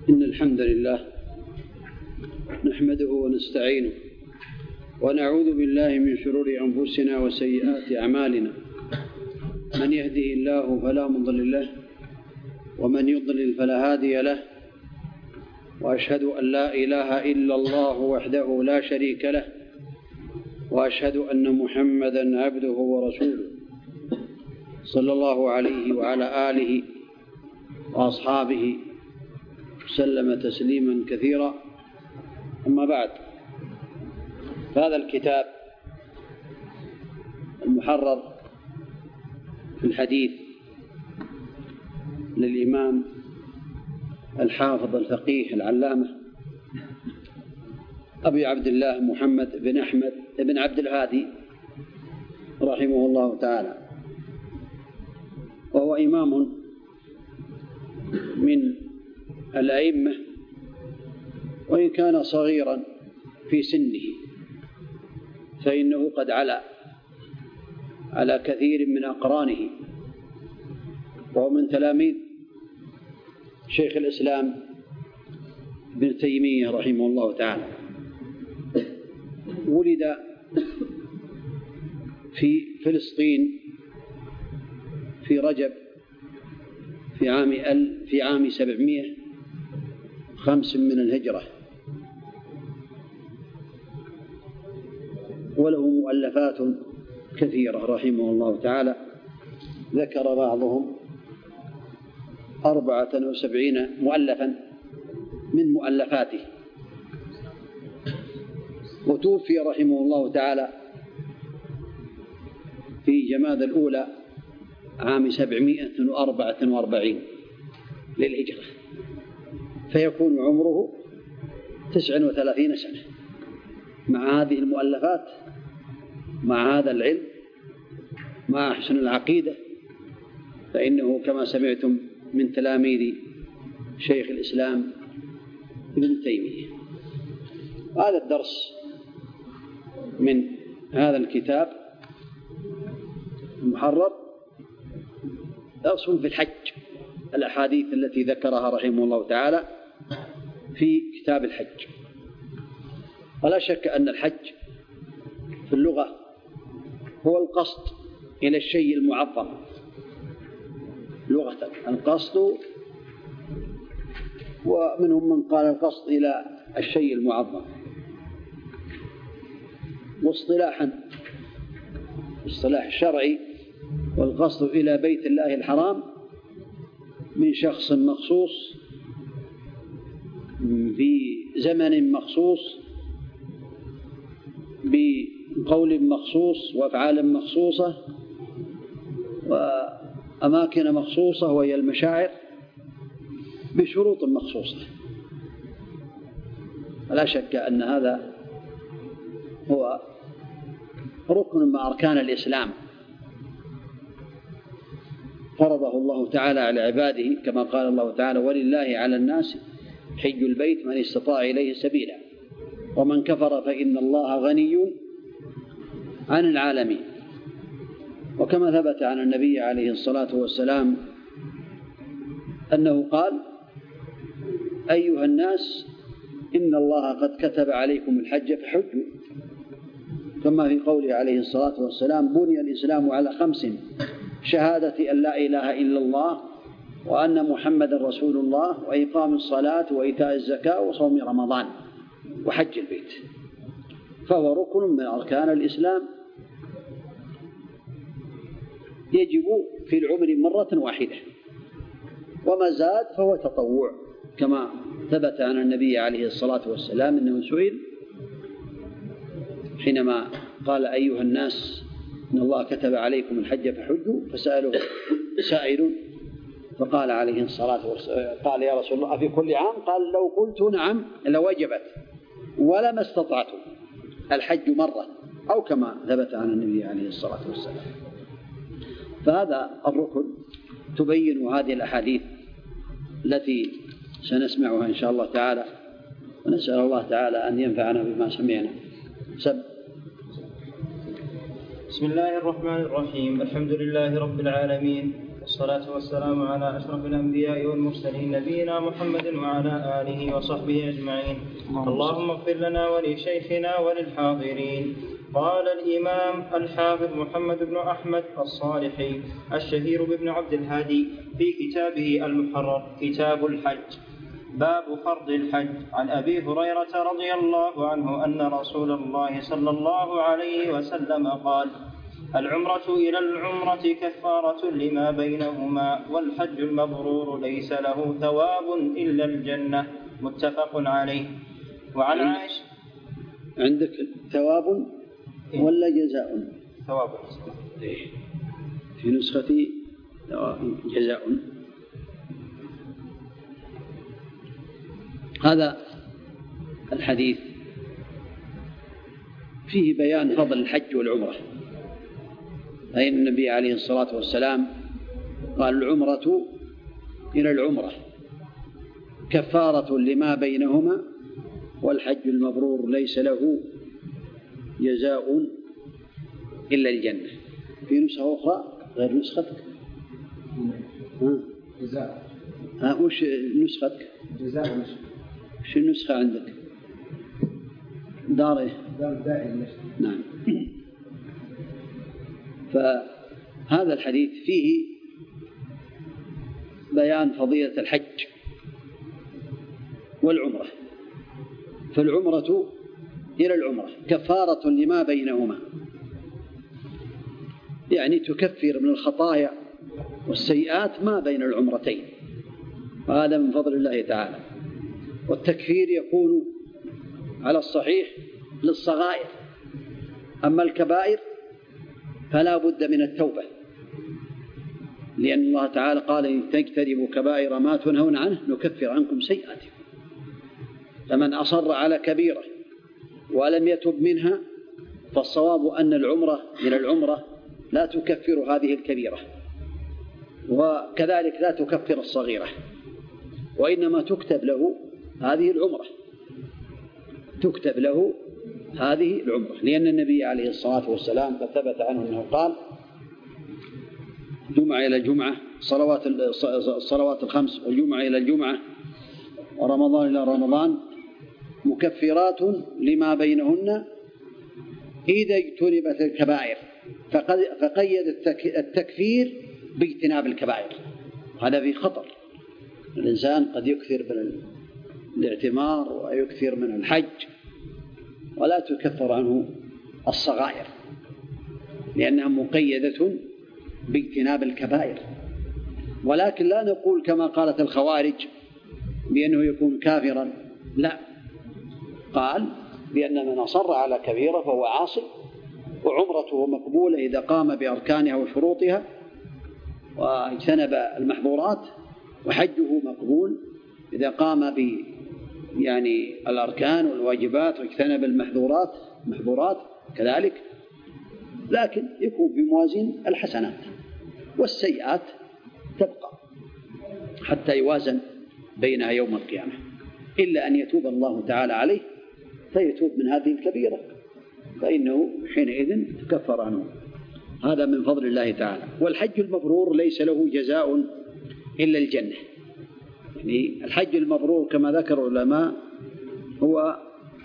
إن الحمد لله نحمده ونستعينه ونعوذ بالله من شرور أنفسنا وسيئات أعمالنا. من يهده الله فلا مضل له ومن يضلل فلا هادي له، وأشهد أن لا إله إلا الله وحده لا شريك له، وأشهد أن محمدا عبده ورسوله صلى الله عليه وعلى آله وأصحابه وسلم تسليما كثيرا. أما بعد، فهذا الكتاب المحرر في الحديث للإمام الحافظ الفقيه العلامة أبي عبد الله محمد بن أحمد بن عبد الهادي رحمه الله تعالى، وهو إمام من الأئمة، وإن كان صغيرا في سنه فإنه قد على كثير من أقرانه، وهو من تلاميذ شيخ الإسلام ابن تيمية رحمه الله تعالى. ولد في فلسطين في رجب في عام 705 من الهجرة، وله مؤلفات كثيرة رحمه الله تعالى. ذكر بعضهم 74 مؤلفا من مؤلفاته، وتوفي رحمه الله تعالى في جماد الأولى عام 744 للهجرة، فيكون عمره 39 سنة. مع هذه المؤلفات، مع هذا العلم، مع حسن العقيدة، فإنه كما سمعتم من تلاميذ شيخ الإسلام ابن تيمية. هذا الدرس من هذا الكتاب المحرر درس في الحج، الأحاديث التي ذكرها رحمه الله تعالى في كتاب الحج. ولا شك أن الحج في اللغة هو القصد إلى الشيء المعظم لغة، القصد، ومنهم من قال القصد إلى الشيء المعظم. واصطلاحا اصطلاح الشرعي، والقصد إلى بيت الله الحرام من شخص مخصوص في زمن مخصوص بقول مخصوص وأفعال مخصوصة وأماكن مخصوصة وهي المشاعر بشروط مخصوصة. لا شك أن هذا هو ركن من أركان الإسلام فرضه الله تعالى على عباده، كما قال الله تعالى: ولله على الناس حج البيت من استطاع إليه سبيلا ومن كفر فإن الله غني عن العالمين. وكما ثبت عن النبي عليه الصلاة والسلام أنه قال: أيها الناس إن الله قد كتب عليكم الحج فحجوا، كما في قوله عليه الصلاة والسلام: بني الإسلام على 5: شهادة أن لا إله إلا الله وأن محمد رسول الله وإقام الصلاة وإيتاء الزكاة وصوم رمضان وحج البيت. فهو ركن من أركان الإسلام يجب في العمر مرة واحدة، وما زاد فهو تطوع، كما ثبت عن النبي عليه الصلاة والسلام أنه سئل حينما قال: أيها الناس إن الله كتب عليكم الحج فحجوا، فسأله سائل فقال عليه الصلاة والسلام: قال يا رسول الله أفي كل عام؟ قال: لو قلت نعم لوجبت ولما استطعت الحج مرة، أو كما ثبت عن النبي عليه الصلاة والسلام. فهذا الركن تبين هذه الأحاديث التي سنسمعها إن شاء الله تعالى، ونسأل الله تعالى أن ينفعنا بما سمعنا. بسم الله الرحمن الرحيم. الحمد لله رب العالمين، والصلاة والسلام على أشرف الأنبياء والمرسلين نبينا محمد وعلى آله وصحبه أجمعين. اللهم اغفر لنا ولشيخنا وللحاضرين. قال الإمام الحافظ محمد بن أحمد الصالحي الشهير بابن عبد الهادي في كتابه المحرر كتاب الحج: باب فرض الحج. عن أبي هريرة رضي الله عنه أن رسول الله صلى الله عليه وسلم قال: العمرة إلى العمرة كفارة لما بينهما، والحج المبرور ليس له ثواب إلا الجنة. متفق عليه. وعن عائشة. عندك ثواب ولا جزاء؟ ثواب. في نسختي جزاء. هذا الحديث فيه بيان فضل الحج والعمرة، فإن النبي عليه الصلاة والسلام قال: العمرة إلى العمرة كفارة لما بينهما، والحج المبرور ليس له جزاء إلا الجنة. في نسخة أخرى غير نسختك؟ جزاء. وش نسختك؟ جزاء. وش النسخة عندك؟ دار دائم. نعم. فهذا الحديث فيه بيان فضيلة الحج والعمرة. فالعمرة إلى العمرة كفارة لما بينهما، يعني تكفر من الخطايا والسيئات ما بين العمرتين، وهذا من فضل الله تعالى. والتكفير يكون على الصحيح للصغائر، أما الكبائر فلا بد من التوبة، لأن الله تعالى قال: إن تجتنبوا كبائر ما تنهون عنه نكفر عنكم سيئاتكم. فمن أصر على كبيرة ولم يتب منها فالصواب أن العمرة إلى العمرة لا تكفر هذه الكبيرة، وكذلك لا تكفر الصغيرة، وإنما تكتب له هذه العمرة، تكتب له هذه العمرة، لأن النبي عليه الصلاة والسلام قد ثبت عنه أنه قال: جمعة إلى جمعة، الصلوات الخمس والجمعة إلى الجمعة ورمضان إلى رمضان مكفرات لما بينهن إذا اجتنبت الكبائر. فقيد التكفير باجتناب الكبائر. هذا في خطر. الإنسان قد يكثر من الاعتمار ويكثر من الحج ولا تكفر عنه الصغائر، لأنها مقيدة باجتناب الكبائر. ولكن لا نقول كما قالت الخوارج بأنه يكون كافرا، لا، قال بأن من أصر على كبيرة فهو عاصي، وعمرته مقبولة إذا قام بأركانها وشروطها واجتنب المحظورات، وحجه مقبول إذا قام الأركان والواجبات واجتنب المحظورات كذلك، لكن يكون في موازين الحسنات، والسيئات تبقى حتى يوازن بينها يوم القيامة، إلا أن يتوب الله تعالى عليه فيتوب من هذه الكبيرة، فإنه حينئذ تكفر عنه. هذا من فضل الله تعالى. والحج المبرور ليس له جزاء إلا الجنة. يعني الحج المبرور كما ذكر العلماء هو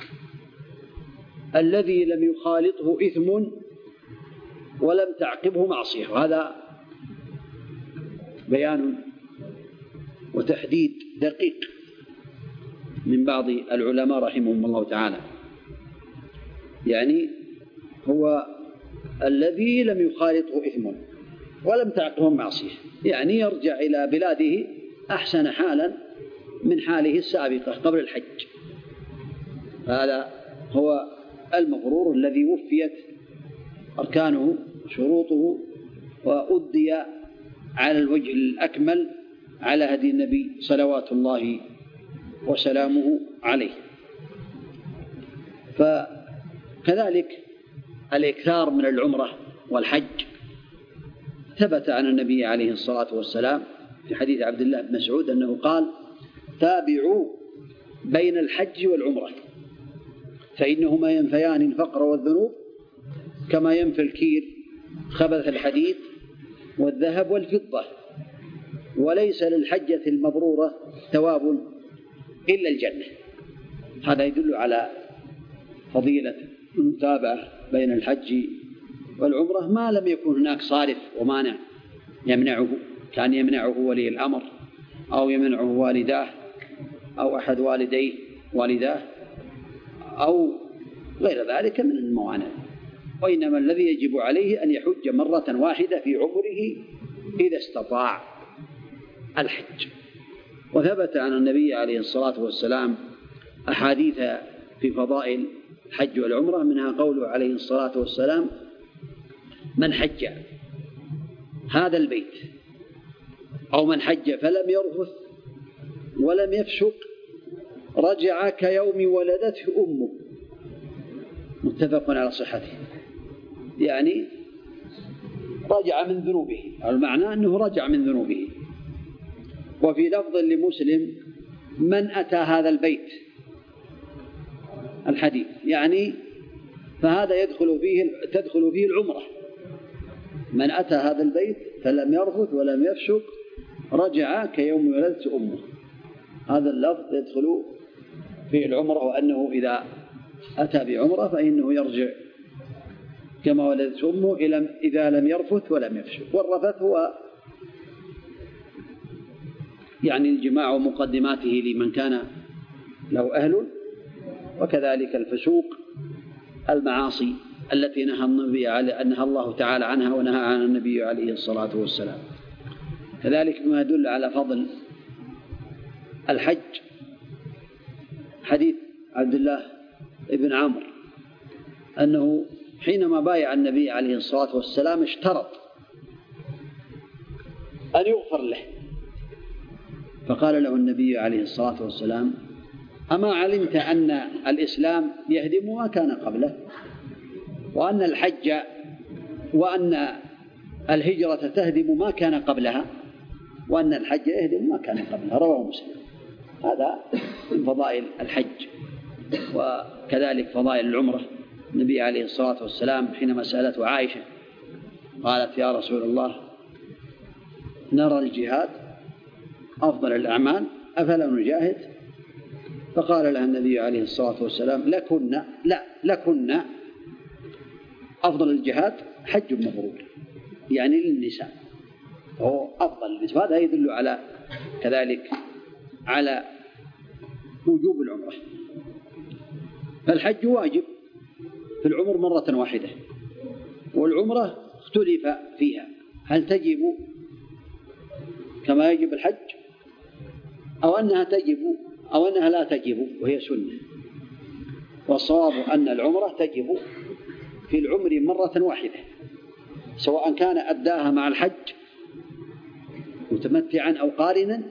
الذي لم يخالطه إثم ولم تعقبه معصية. وهذا بيان وتحديد دقيق من بعض العلماء رحمهم الله تعالى، يعني هو الذي لم يخالطه إثم ولم تعقبه معصية، يعني يرجع إلى بلاده أحسن حالا من حاله السابقة قبل الحج. هذا هو المبرور الذي وفيت أركانه وشروطه وأدي على الوجه الأكمل على هدي النبي صلوات الله وسلامه عليه. فكذلك الإكثار من العمرة والحج ثبت عن النبي عليه الصلاة والسلام في حديث عبد الله بن مسعود أنه قال: تابعوا بين الحج والعمرة فإنهما ينفيان الفقر والذنوب كما ينفي الكير خبث الحديد والذهب والفضة. وليس للحجة المبرورة ثواب إلا الجنة. هذا يدل على فضيلة المتابعة بين الحج والعمرة ما لم يكن هناك صارف ومانع يمنعه، كان يمنعه ولي الأمر أو يمنعه والداه أو أحد والداه أو غير ذلك من الموانع، وإنما الذي يجب عليه أن يحج مرة واحدة في عمره إذا استطاع الحج. وثبت عن النبي عليه الصلاة والسلام أحاديث في فضائل الحج والعمرة، منها قوله عليه الصلاة والسلام: من حج هذا البيت أو من حج فلم يرفث ولم يفسق رجع كيوم ولدته أمه. متفق على صحته، يعني رجع من ذنوبه، المعنى أنه رجع من ذنوبه. وفي لفظ لمسلم: من أتى هذا البيت، الحديث يعني فهذا تدخل فيه العمرة. من أتى هذا البيت فلم يرفث ولم يفسق رجع كيوم ولدته أمه. هذا اللفظ يدخل فيه العمرة، وأنه إذا أتى بعمرة فإنه يرجع كما ولدته أمه إذا لم يرفث ولم يفسق. والرفث هو يعني الجماع ومقدماته لمن كان له أهل، وكذلك الفسوق المعاصي التي نهى الله تعالى عنها ونهى عن النبي عليه الصلاة والسلام. كذلك ما يدل على فضل الحج حديث عبد الله بن عمرو أنه حينما بايع النبي عليه الصلاة والسلام اشترط أن يغفر له، فقال له النبي عليه الصلاة والسلام: أما علمت أن الإسلام يهدم ما كان قبله، وأن الحج وأن الهجرة تهدم ما كان قبلها، وأن الحج يهدم ما كان قبلها. رواه مسلم. هذا من فضائل الحج. وكذلك فضائل العمرة. النبي عليه الصلاة والسلام حينما سألته عائشة قالت: يا رسول الله، نرى الجهاد أفضل الأعمال أفلا نجاهد؟ فقال لها النبي عليه الصلاة والسلام: لكن أفضل الجهاد حج مبرور، يعني للنساء هو أفضل النساء. هذا يدل على كذلك على وجوب العمرة. فالحج واجب في العمر مرة واحدة، والعمرة اختلف فيها هل تجب كما يجب الحج أو أنها تجب أو أنها لا تجب وهي سنة. والصواب أن العمرة تجب في العمر مرة واحدة، سواء كان أداها مع الحج متمتعا أو قارنا،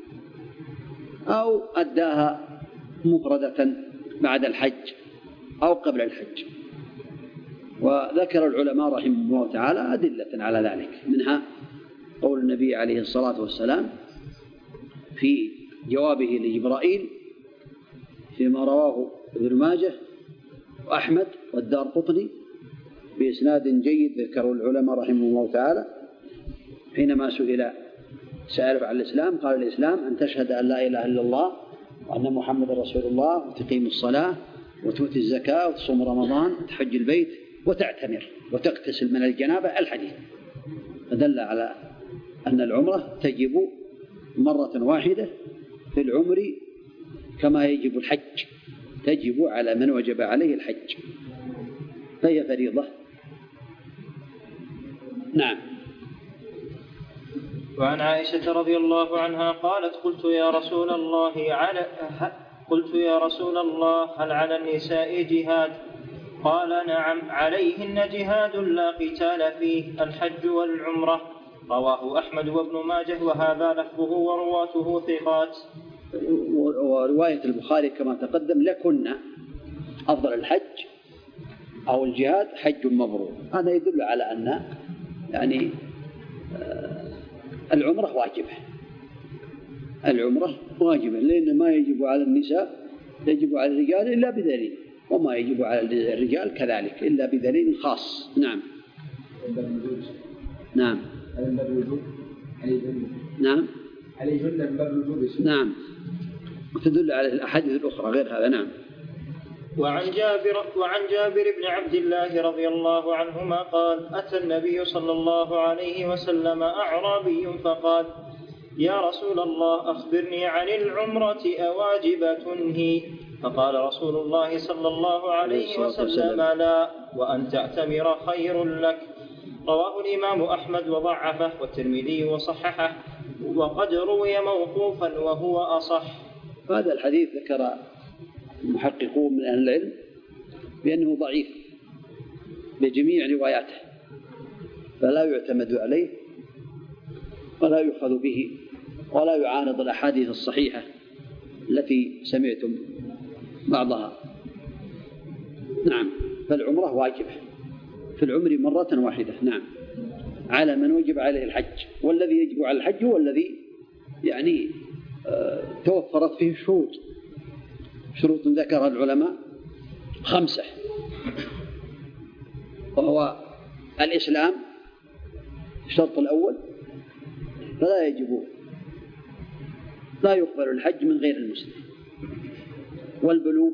أو أداها مفردة بعد الحج أو قبل الحج. وذكر العلماء رحمه الله تعالى أدلة على ذلك، منها قول النبي عليه الصلاة والسلام في جوابه لجبرائيل فيما رواه ابن ماجه وأحمد والدارقطني بإسناد جيد، ذكر العلماء رحمه الله تعالى حينما سأله عن الإسلام قال: الإسلام أن تشهد أن لا إله إلا الله وأن محمد رسول الله، وتقيم الصلاة وتؤتي الزكاة وتصوم رمضان وتحج البيت وتعتمر وتغتسل من الجنابة. الحديث فدل على أن العمرة تجب مرة واحدة في العمر كما يجب الحج، تجب على من وجب عليه الحج، فهي فريضة. نعم. وعن عائشة رضي الله عنها قالت: قلت يا رسول الله هل على النساء جهاد؟ قال: نعم، عليهن جهاد لا قتال فيه، الحج والعمرة. رواه أحمد وابن ماجه، وهذا لفظه ورواته ثقات. ورواية البخاري كما تقدم: لكن أفضل الحج أو الجهاد حج مبرور. هذا يدل على أن يعني العمرة واجبة، لأن ما يجب على النساء يجب على الرجال إلا بدليل، وما يجب على الرجال كذلك إلا بدليل خاص. نعم. نعم. نعم. هل يجوز من باب الوجوب؟ نعم، تدل على الأحاديث الأخرى غير هذا. نعم. وعن جابر بن عبد الله رضي الله عنهما قال: أتى النبي صلى الله عليه وسلم أعرابي فقال: يا رسول الله أخبرني عن العمرة أواجبة هي؟ فقال رسول الله صلى الله عليه وسلم: لا، وأن تعتمر خير لك. رواه الإمام أحمد وضعفه، والترمذي وصححه، وقد روي موقوفا وهو أصح. هذا الحديث ذكر المحققون من أهل العلم بأنه ضعيف بجميع رواياته، فلا يعتمد عليه ولا يؤخذ به ولا يعارض الأحاديث الصحيحة التي سمعتم بعضها. نعم، فالعمرة واجبة في العمر مرة واحدة. نعم، على من وجب عليه الحج، والذي يجب على الحج هو الذي يعني توفرت فيه شروط ذكرها العلماء 5، وهو الإسلام الشرط الأول، لا يقبل الحج من غير المسلم، والبلوغ،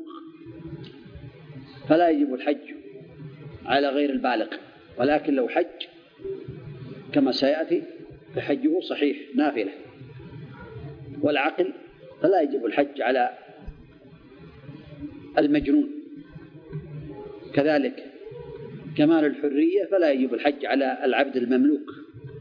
فلا يجب الحج على غير البالغ، ولكن لو حج كما سيأتي فحجه صحيح نافلة. والعقل، فلا يجب الحج على المجنون. كذلك كمال الحرية، فلا يجب الحج على العبد المملوك.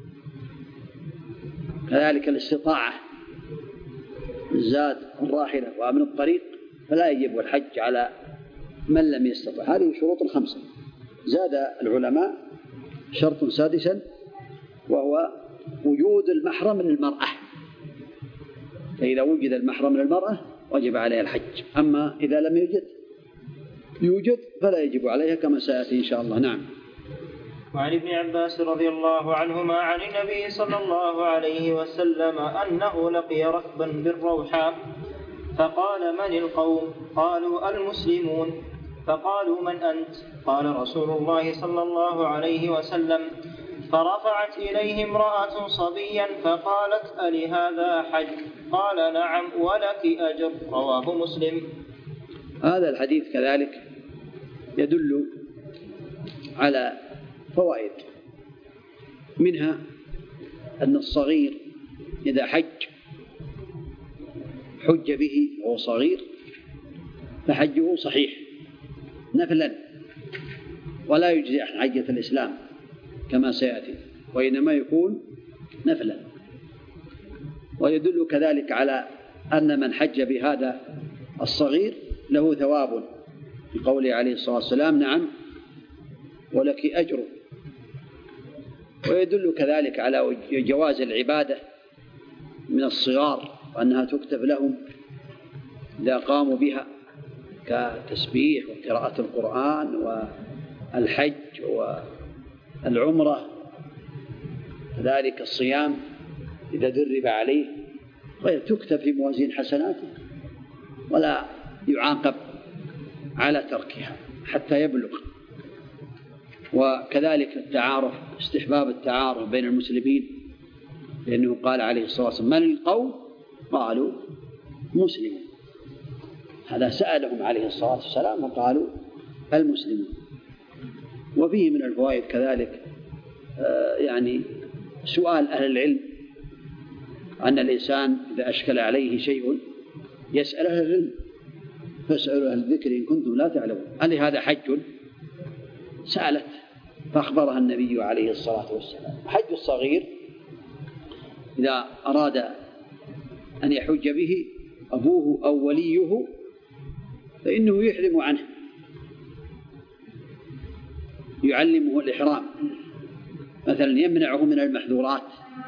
كذلك الاستطاعة، الزاد الراحلة وأمن الطريق، فلا يجب الحج على من لم يستطع. هذه شروط 5. زاد العلماء شرط سادسا، وهو وجود المحرم للمرأة، فإذا وجد المحرم للمرأة وجب عليها الحج، أما إذا لم يوجد فلا يجب عليها كما سيأتي إن شاء الله. نعم. وعن ابن عباس رضي الله عنهما عن النبي صلى الله عليه وسلم أنه لقي ركبا بالروحاء فقال: من القوم؟ قالوا: المسلمون. فقالوا: من أنت؟ قال: رسول الله صلى الله عليه وسلم. فرفعت إليه امرأة صبيا فقالت: ألهذا حج؟ قال: نعم، ولك أجر. رواه مسلم. هذا الحديث كذلك يدل على فوائد، منها أن الصغير إذا حج به وهو صغير فحجه صحيح نفلا، ولا يجزي عن حجة الإسلام كما سيأتي، وإنما يكون نفلا. ويدل كذلك على أن من حج بهذا الصغير له ثواب، بقوله عليه الصلاة والسلام: نعم، ولك أجر. ويدل كذلك على جواز العبادة من الصغار، وأنها تكتب لهم إذا قاموا بها، كتسبيح وقراءة القرآن والحج والعمرة، كذلك الصيام إذا درب عليه، تكتب في موازين حسناته ولا يعاقب على تركها حتى يبلغ. وكذلك التعارف، استحباب التعارف بين المسلمين، لأنه قال عليه الصلاة والسلام: من القوم؟ قالوا: مسلمون. هذا سألهم عليه الصلاة والسلام وقالوا: المسلمون. وفيه من الفوائد كذلك يعني سؤال أهل العلم، أن الإنسان إذا أشكل عليه شيء يسأل أهل العلم، فاسألوا أهل الذكر إن كنتم لا تعلمون. هل هذا حج؟ سألت فأخبرها النبي عليه الصلاة والسلام. حج الصغير إذا أراد أن يحج به أبوه أو وليه فإنه يحرم عنه، يعلمه الإحرام، مثلا يمنعه من المحظورات،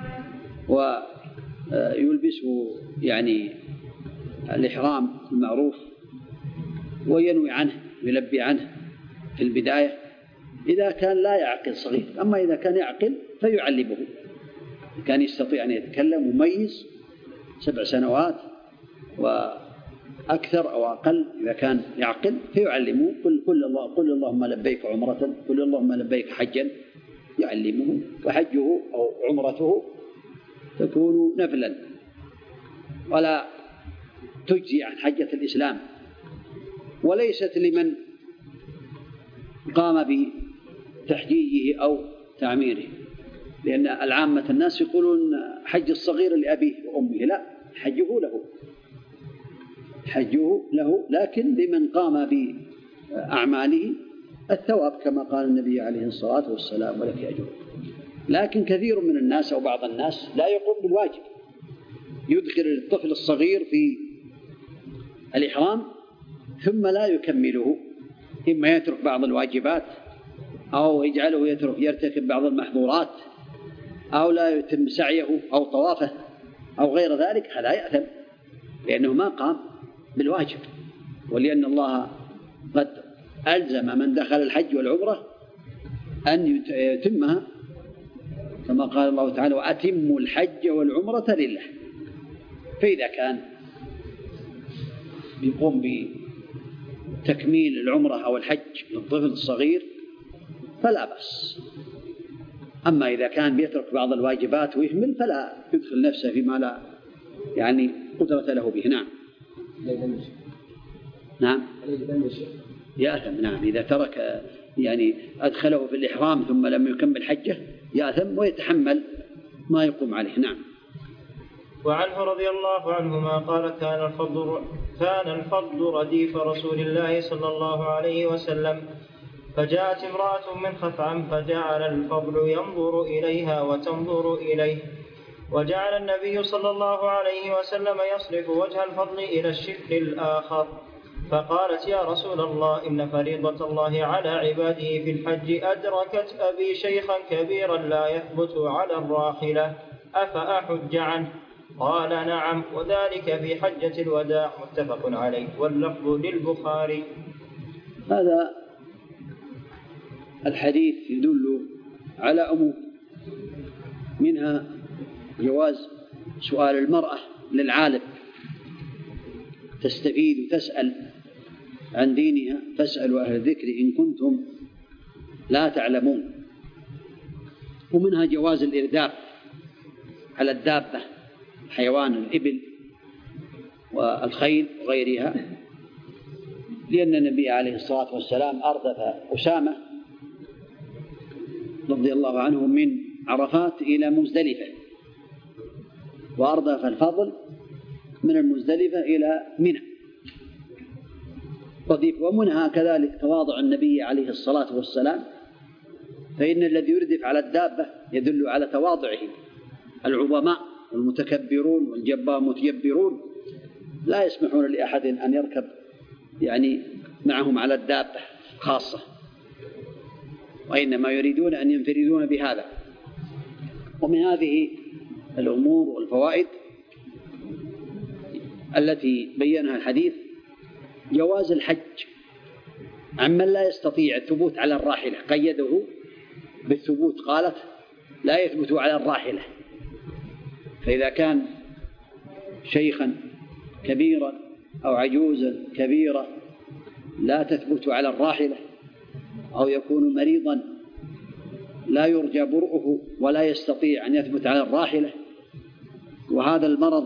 ويلبسه يعني الإحرام المعروف، وينوي عنه، يلبي عنه في البداية إذا كان لا يعقل صغير. أما إذا كان يعقل فيعلمه، كان يستطيع أن يتكلم مميز 7 سنوات وأكثر أو أقل، إذا كان يعقل فيعلمه. قل اللهم لبيك عمرة، قل اللهم لبيك حجا، يعلمه، وحجه أو عمرته تكون نفلا ولا تجزي عن حجة الإسلام، وليست لمن قام بتحجيجه أو تعميره، لأن العامة الناس يقولون حج الصغير لأبيه وأمه، لا، حجه له، لكن لمن قام بأعماله الثواب كما قال النبي عليه الصلاة والسلام: ولك أجر. لكن كثير من الناس أو بعض الناس لا يقوم بالواجب، يدخل الطفل الصغير في الإحرام ثم لا يكمله، إما يترك بعض الواجبات أو يجعله يرتكب بعض المحظورات أو لا يتم سعيه أو طوافه أو غير ذلك، هذا يأثم لأنه ما قام بالواجب، ولأن الله قد ألزم من دخل الحج والعمرة أن يتمها كما قال الله تعالى: وأتموا الحج والعمرة لله. فإذا كان يقوم بتكميل العمرة أو الحج للطفل الصغير فلا بأس، أما إذا كان بيترك بعض الواجبات ويهمل فلا يدخل نفسه فيما لا قدرة له به. نعم يأثم. نعم، إذا ترك أدخله في الإحرام ثم لم يكمل حجه يأثم ويتحمل ما يقوم عليه. نعم. وعنه رضي الله عنهما قال: كان الفضل رديف رسول الله صلى الله عليه وسلم، فجاءت امرأة من خثعم فجعل الفضل ينظر إليها وتنظر إليه، وجعل النبي صلى الله عليه وسلم يصرف وجه الفضل إلى الشق الآخر، فقالت: يا رسول الله، إن فريضة الله على عباده في الحج أدركت أبي شيخا كبيرا لا يثبت على الراحلة، أفأحج عنه؟ قال: نعم، وذلك في حجة الوداع. متفق عليه، واللفظ للبخاري. هذا الحديث يدل على أمور، منها جواز سؤال المرأة للعالم، تستفيد وتسأل عن دينها: فاسألوا أهل الذكر إن كنتم لا تعلمون. ومنها جواز الإرداف على الدابة، حيوان الإبل والخيل وغيرها، لأن النبي عليه الصلاة والسلام أردف أسامة رضي الله عنه من عرفات إلى مزدلفة، وأردف الفضل من المزدلفة إلى منى. ومنها كذلك تواضع النبي عليه الصلاة والسلام، فإن الذي يردف على الدابة يدل على تواضعه. العظماء والمتكبرون والمتجبرون لا يسمحون لأحد أن يركب معهم على الدابة خاصة، وإنما يريدون أن ينفردون بهذا. ومن هذه الأمور والفوائد التي بيّنها الحديث جواز الحج عمن لا يستطيع الثبوت على الراحلة، قيده بالثبوت، قالت: لا يثبت على الراحلة. فإذا كان شيخا كبيرا أو عجوزا كبيرة لا تثبت على الراحلة، أو يكون مريضا لا يرجى برؤه ولا يستطيع أن يثبت على الراحلة، وهذا المرض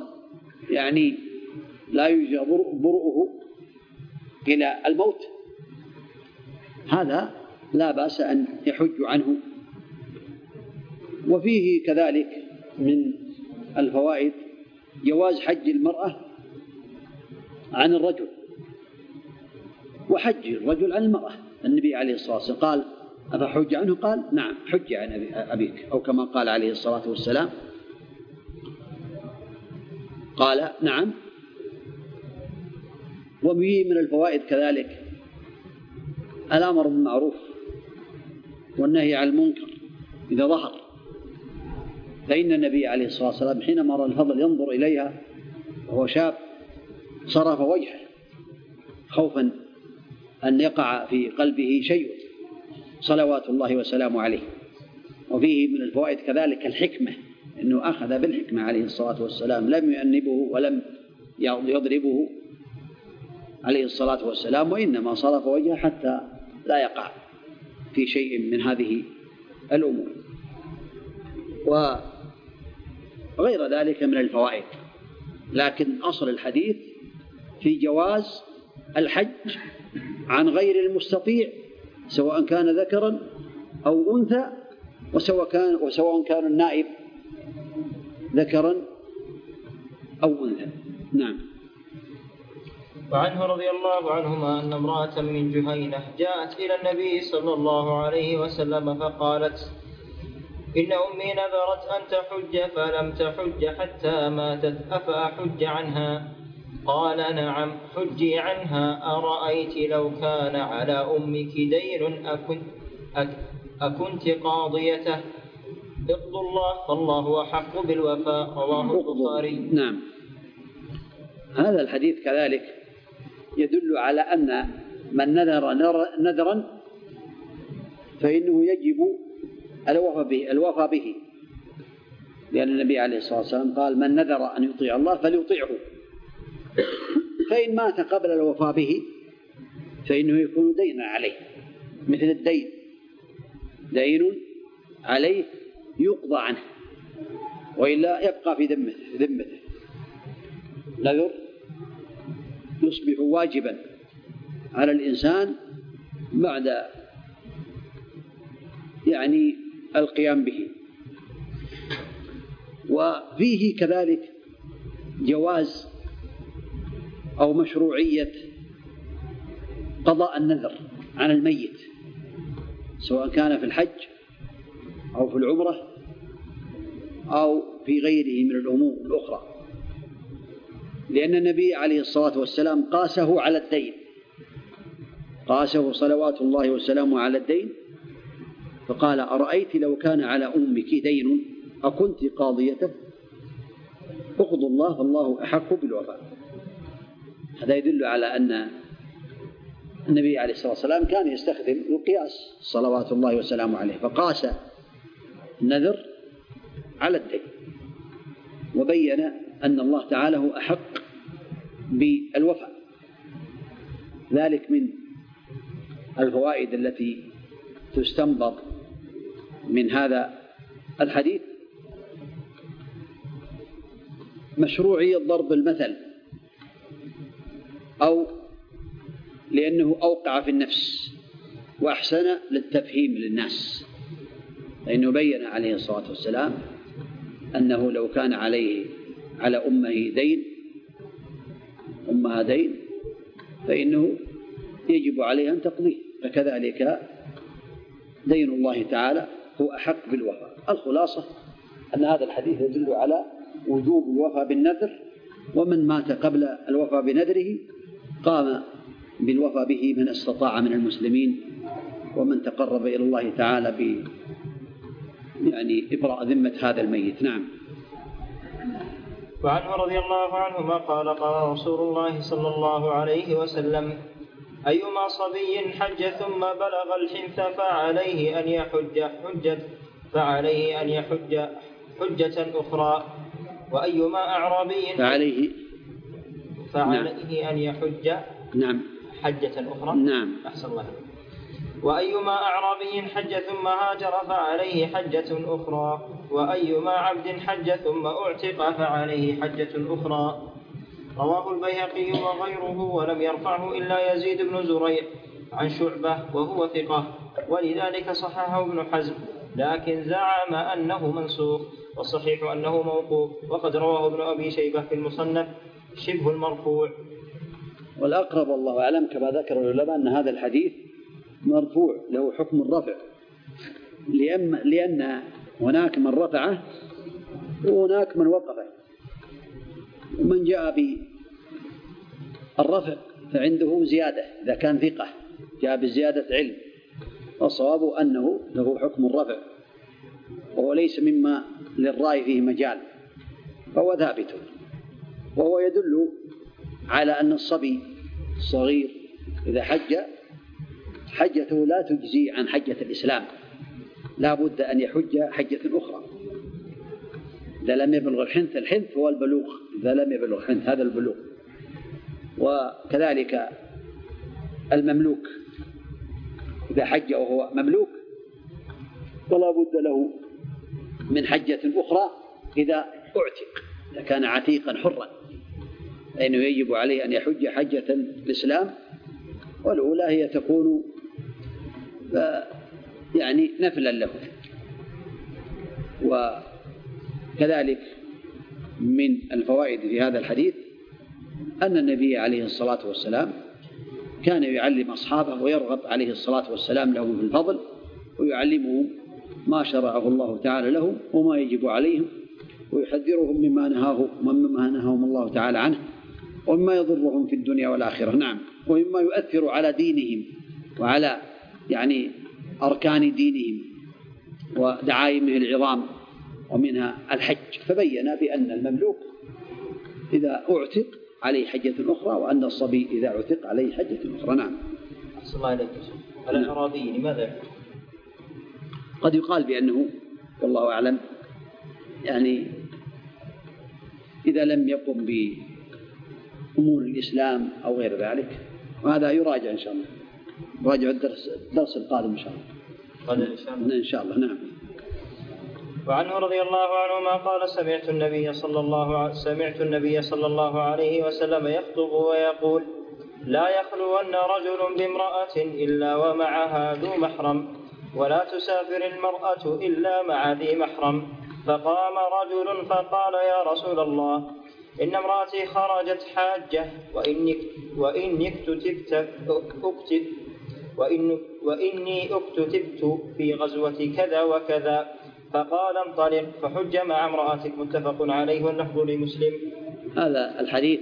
لا يرجى برؤه إلى الموت، هذا لا بأس أن يحج عنه. وفيه كذلك من الفوائد جواز حج المرأة عن الرجل وحج الرجل عن المرأة. النبي عليه الصلاة والسلام قال: أفحج عنه؟ قال: نعم، حج عن أبيك، أو كما قال عليه الصلاة والسلام، قال: نعم. وفيه من الفوائد كذلك الأمر بالمعروف والنهي عن المنكر إذا ظهر، فإن النبي عليه الصلاة والسلام حينما رأى الفضل ينظر إليها وهو شاب صرف وجهه خوفا أن يقع في قلبه شيء، صلوات الله وسلامه عليه. وفيه من الفوائد كذلك الحكمة، أنه أخذ بالحكمة عليه الصلاة والسلام، لم يؤنبه ولم يضربه عليه الصلاة والسلام، وإنما صرف وجهه حتى لا يقع في شيء من هذه الأمور. وغير ذلك من الفوائد لكن أصل الحديث في جواز الحج عن غير المستطيع سواء كان ذكرا أو أنثى، وسواء كان النائب ذكرا أو أنثى. نعم. وعنه رضي الله عنهما أن امرأة من جهينة جاءت إلى النبي صلى الله عليه وسلم فقالت: إن أمي نذرت أن تحج فلم تحج حتى ماتت، أفأحج عنها؟ قال: نعم، حجي عنها. أرأيت لو كان على أمك دين أكنت قاضيته؟ اقضوا الله فالله أحق بالوفاء. رواه البخاري. نعم. هذا الحديث كذلك يدل على أن من نذر نذرا فإنه يجب الوفاء به، لأن النبي عليه الصلاة والسلام قال: من نذر أن يطيع الله فليطيعه، فإن مات قبل الوفاء به فإنه يكون دينا عليه، مثل الدين، دين عليه يقضى عنه وإلا يبقى في ذمته. نذر يصبح واجبا على الإنسان بعد القيام به. وفيه كذلك جواز أو مشروعية قضاء النذر عن الميت، سواء كان في الحج أو في العمرة أو في غيره من الأمور الأخرى، لأن النبي عليه الصلاة والسلام قاسه على الدين، قاسه صلوات الله وسلامه على الدين، فقال: أرأيت لو كان على أمك دين أكنت قاضيته؟ اقضوا الله فالله أحق بالوفاء. هذا يدل على أن النبي عليه الصلاة والسلام كان يستخدم القياس صلوات الله وسلامه عليه، فقاس النذر على الدين، وبين أن الله تعالى هو أحق بالوفاء. ذلك من الفوائد التي تستنبط من هذا الحديث مشروعية ضرب المثل، أو لأنه أوقع في النفس وأحسن للتفهيم للناس، لأنه بين عليه الصلاة والسلام أنه لو كان على أمها دين فإنه يجب عليها أن تقضيه، فكذلك دين الله تعالى هو أحق بالوفاء. الخلاصة أن هذا الحديث يدل على وجوب الوفاء بالنذر، ومن مات قبل الوفاء بنذره قام بالوفاء به من استطاع من المسلمين، ومن تقرب إلى الله تعالى إبراء ذمة هذا الميت. نعم. وعنه رضي الله عنهما قال: قال رسول الله صلى الله عليه وسلم: أيما صبي حج ثم بلغ الحنث فعليه أن يحج حجة أخرى، وأيما أعرابي فعليه أن يحج حجة أخرى. نعم. أحسن الله. وأيما أعرابي حج ثم هاجر فعليه حجة أخرى، وأيما عبد حج ثم أعتق فعليه حجة أخرى. رواه البيهقي وغيره، ولم يرفعه إلا يزيد بن زريع عن شعبة وهو ثقة، ولذلك صححه ابن حزم، لكن زعم أنه منسوخ، والصحيح أنه موقوف، وقد رواه ابن أبي شيبة في المصنف شبه المرفوع. والأقرب والله أعلم كما ذكر العلماء أن هذا الحديث مرفوع له حكم الرفع، لأن هناك من رفعه وهناك من وقفه، ومن جاء بالرفع فعنده زيادة إذا كان ثقة جاء بزيادة علم، والصواب أنه له حكم الرفع، وهو ليس مما للرأي فيه مجال، فهو ثابت. وهو يدل على أن الصبي الصغير إذا حجته لا تجزي عن حجة الإسلام، لا بد أن يحج حجة أخرى إذا لم يبلغ الحنث. الحنث هو البلوغ، إذا لم يبلغ الحنث هذا البلوغ. وكذلك المملوك إذا حج وهو مملوك فلا بد له من حجة أخرى إذا أعتق، إذا كان عتيقا حرا لأنه يجب عليه أن يحج حجة الإسلام، والأولى هي تكون يعني نفلا له. وكذلك من الفوائد في هذا الحديث أن النبي عليه الصلاة والسلام كان يعلم أصحابه ويرغب عليه الصلاة والسلام لهم في الفضل، ويعلمهم ما شرعه الله تعالى لهم وما يجب عليهم، ويحذرهم مما نهاهم الله تعالى عنه، ومما يضرهم في الدنيا والآخرة. نعم. ومما يؤثر على دينهم وعلى يعني أركان دينهم ودعائمه العظام، ومنها الحج. فبين بأن المملوك إذا أعتق عليه حجة أخرى، وأن الصبي إذا أعتق عليه حجة أخرى. نعم. أحسن الله عليك. الأعرابي لماذا؟ قد يقال بأنه والله أعلم يعني إذا لم يقم بأمور الإسلام أو غير ذلك، وهذا يراجع إن شاء الله، يراجع الدرس القادم إن شاء الله. إن شاء الله. نعم. وعنه رضي الله عنهما قال: سمعت النبي صلى الله عليه وسلم يخطب ويقول: لا يخلون رجل بامرأة إلا ومعها ذو محرم، ولا تسافر المرأة إلا مع ذي محرم. فقام رجل فقال: يا رسول الله، إن امرأتي خرجت حاجة، وإني اكتتبت في غزوة كذا وكذا. فقال: انطلق فحج مع امرأتك. متفق عليه واللفظ لمسلم. هذا الحديث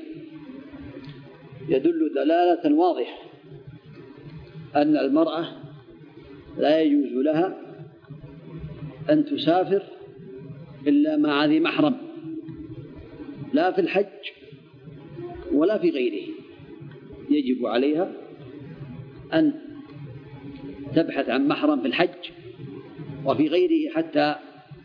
يدل دلالة واضحة أن المرأة لا يجوز لها أن تسافر إلا مع ذي محرم، لا في الحج ولا في غيره. يجب عليها أن تبحث عن محرم في الحج وفي غيره حتى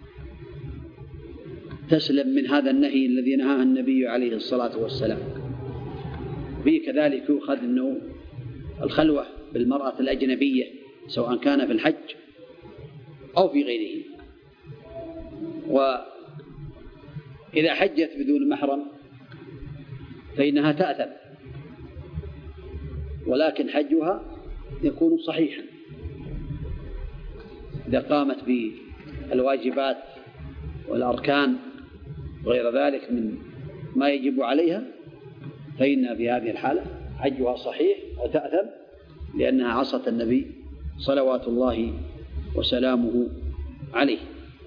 تسلم من هذا النهي الذي نهاه النبي عليه الصلاة والسلام. فيه كذلك يؤخذ أنه الخلوة بالمرأة الأجنبية سواء كان في الحج أو في غيره. وإذا حجت بدون محرم فإنها تأثم، ولكن حجها يكون صحيحا إذا قامت بالواجبات والأركان وغير ذلك من ما يجب عليها، فإن في هذه الحالة حجها صحيح وتأثم، لأنها عصت النبي صلوات الله وسلامه عليه.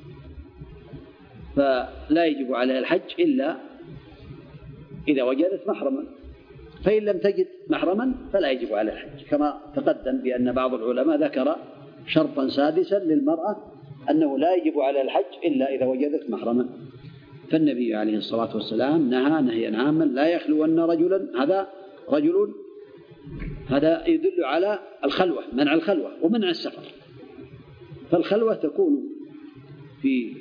فلا يجب عليها الحج إلا إذا وجدت محرما، فإن لم تجد محرما فلا يجب عليها الحج، كما تقدم بأن بعض العلماء ذكر شرطا سادسا للمرأة أنه لا يجب عليها الحج إلا إذا وجدت محرما. فالنبي عليه الصلاة والسلام نهى نهيا عاما: لا يخلون رجلا. هذا يدل على الخلوة، منع الخلوة ومنع السفر. فالخلوة تكون في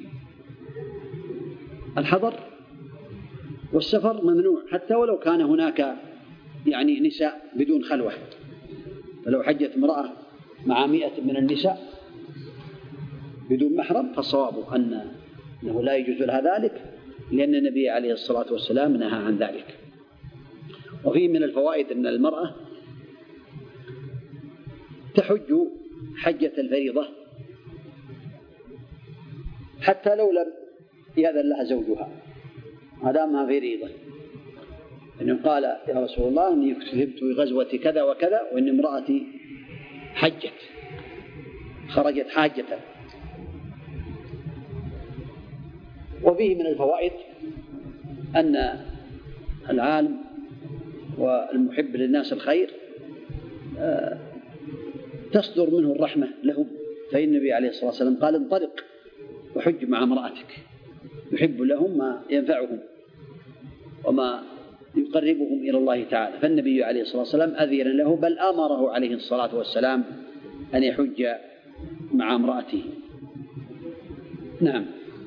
الحضر، والسفر ممنوع حتى ولو كان هناك يعني نساء بدون خلوة. فلو حجت امرأة مع 100 من النساء بدون محرم فالصواب أنه لا يجوز لها ذلك، لأن النبي عليه الصلاة والسلام نهى عن ذلك. وفيه من الفوائد أن المرأة تحج حجة الفريضة حتى لو لم يأذن لها زوجها ما دامها فريضة، إنه قال: يا رسول الله، إني كتبت في غزوة كذا وكذا، وإن امرأتي حجت خرجت حاجة. وفيه من الفوائد أن العالم والمحب للناس الخير تصدر منه الرحمة لهم. فإن النبي عليه الصلاة والسلام قال: انطلق وحج مع امرأتك، يحب لهم ما ينفعهم وما يقربهم إلى الله تعالى. فالنبي عليه الصلاة والسلام أذن له، بل أمره عليه الصلاة والسلام أن يحج مع امرأته. نعم.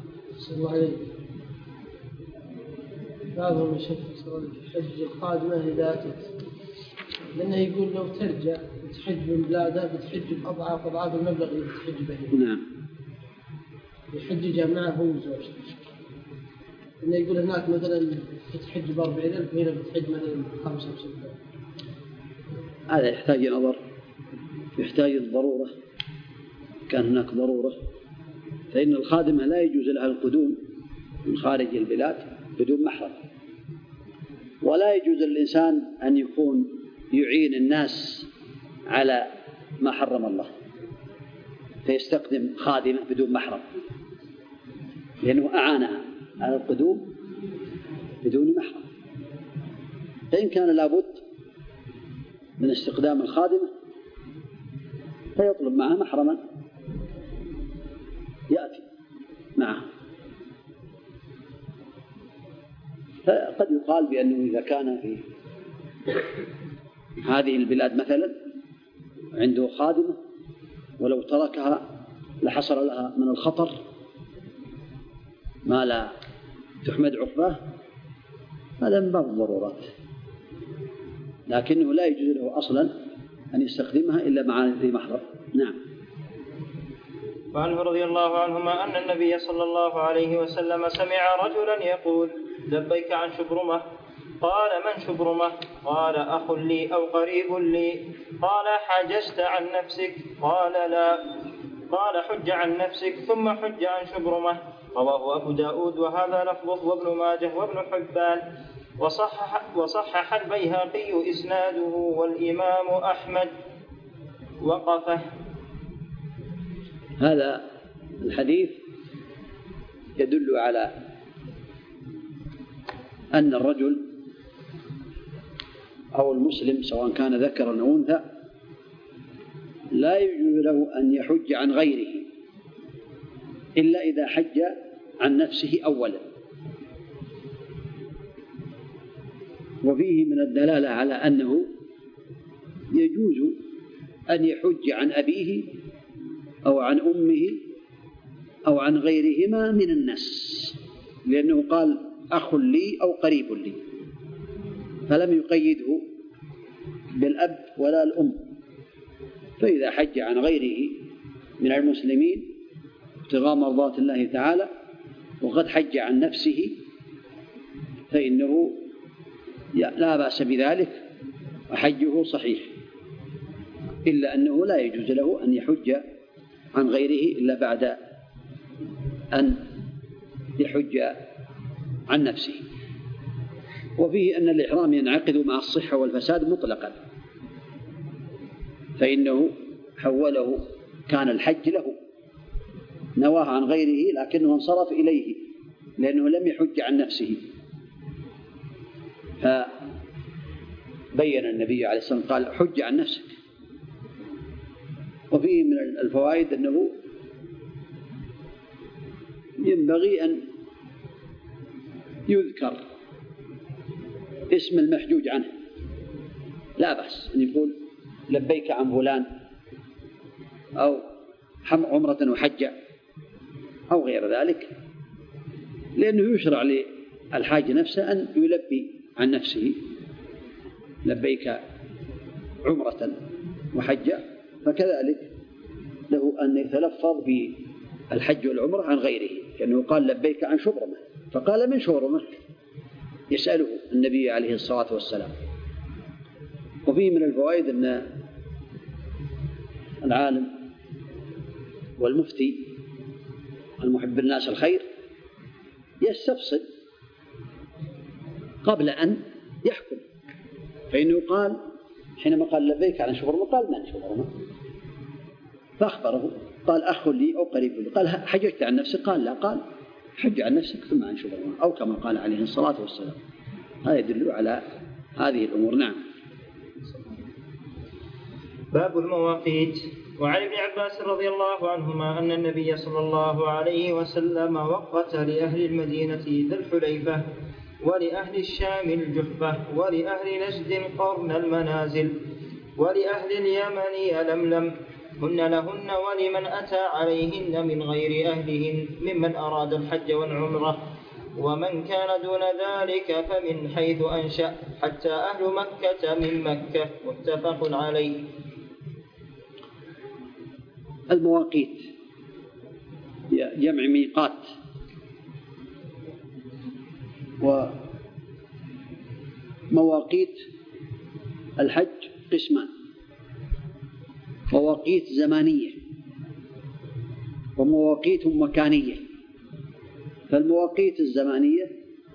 بعضهم يشوف الحج القادمة إذا أتت، لأنه يقول لو ترجع بتحج من بلادها بتحج بأضعاف المبلغ اللي بتحج به. نعم. يحجج معه هو وزوجته. إنه يقول هناك مثلا بتحج ب40,000 وهنا بتحج مثلا 65,000. هذا يحتاج نظر، يحتاج الضرورة. كان هناك ضرورة، فإن الخادمة لا يجوز لها القدوم من خارج البلاد بدون محرم، ولا يجوز للإنسان أن يكون يعين الناس على ما حرم الله فيستخدم خادمة بدون محرم، لأنه أعانها على القدوم بدون محرم. فإن كان لابد من استخدام الخادمة فيطلب معها محرما يأتي معه. فقد يقال بأنه إذا كان في هذه البلاد مثلا عنده خادمة ولو تركها لحصل لها من الخطر ما لا تحمد عقباه، هذا من باب الضرورات، لكنه لا يجوز له أصلا أن يستخدمها إلا مع ذي محرم. نعم. وعنه رضي الله عنهما أن النبي صلى الله عليه وسلم سمع رجلا يقول: لبيك عن شبرمة. قال: من شبرمة؟ قال: أخ لي أو قريب لي. قال: حججت عن نفسك؟ قال: لا. قال: حج عن نفسك ثم حج عن شبرمة. رواه أبو داود وهذا لفظه وابن ماجه وابن حبان، وصحح البيهقي إسناده، والإمام أحمد وقفه. هذا الحديث يدل على أن الرجل أو المسلم سواء كان ذكرا أو أنثى لا يجوز له أن يحج عن غيره إلا إذا حج عن نفسه أولا. وفيه من الدلالة على أنه يجوز أن يحج عن أبيه أو عن أمه أو عن غيرهما من الناس، لأنه قال: أخ لي أو قريب لي، فلم يقيده بالأب ولا الأم. فإذا حج عن غيره من المسلمين ابتغاء مرضات الله تعالى وقد حج عن نفسه فإنه لا بأس بذلك وحجه صحيح، إلا أنه لا يجوز له أن يحج عن غيره إلا بعد أن يحج عن نفسه. وفيه أن الإحرام ينعقد مع الصحة والفساد مطلقا، فإنه حوله، كان الحج له نواه عن غيره لكنه انصرف إليه لأنه لم يحج عن نفسه، فبين النبي عليه الصلاة والسلام قال: حج عن نفسك. وفيه من الفوائد أنه ينبغي أن يذكر اسم المحجوج عنه، لا بأس أن يقول: لبيك عن فلان، أو عمرة وحج، أو غير ذلك، لأنه يشرع للحاج نفسه أن يلبي عن نفسه: لبيك عمرة وحج. فكذلك له أن يتلفظ بالحج والعمرة عن غيره، لأنه قال: لبيك عن شبرمة، فقال: من شبرمة؟ يسأله النبي عليه الصلاة والسلام. وفيه من الفوائد أن العالم والمفتي المحب الناس الخير يستفصل قبل أن يحكم، فإنه قال حينما قال: لبيك عن شبرمة، قال: من شبرمة؟ فأخبره، قال: أخ لي أو قريب لي. قال: حججت عن نفسك؟ قال: لا. قال: حج عن نفسك ثم عن شبرمة، أو كما قال عليه الصلاة والسلام. هذا يدل على هذه الأمور. نعم. باب المواقيت. وعن ابن عباس رضي الله عنهما أن النبي صلى الله عليه وسلم وقت لأهل المدينة ذا الحليفة، ولأهل الشام الجحفة، ولأهل نجد قرن المنازل، ولأهل اليمن يلملم، هن لهن ولمن أتى عليهن من غير أهلهن ممن أراد الحج والعمرة، ومن كان دون ذلك فمن حيث أنشأ، حتى أهل مكة من مكة. متفق عليه. المواقيت جمع ميقات، ومواقيت الحج قسمان: مواقيت زمانية ومواقيت مكانية. فالمواقيت الزمانية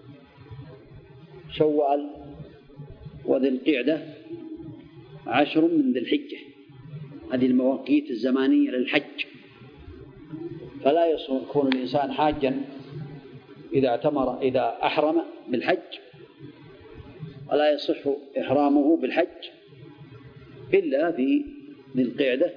شوال وذي القعدة 10 من ذي الحجة، هذه المواقيت الزمانية للحج. فلا يكون الإنسان حاجا إذا أحرم بالحج، ولا يصح إحرامه بالحج إلا في ذي القعدة،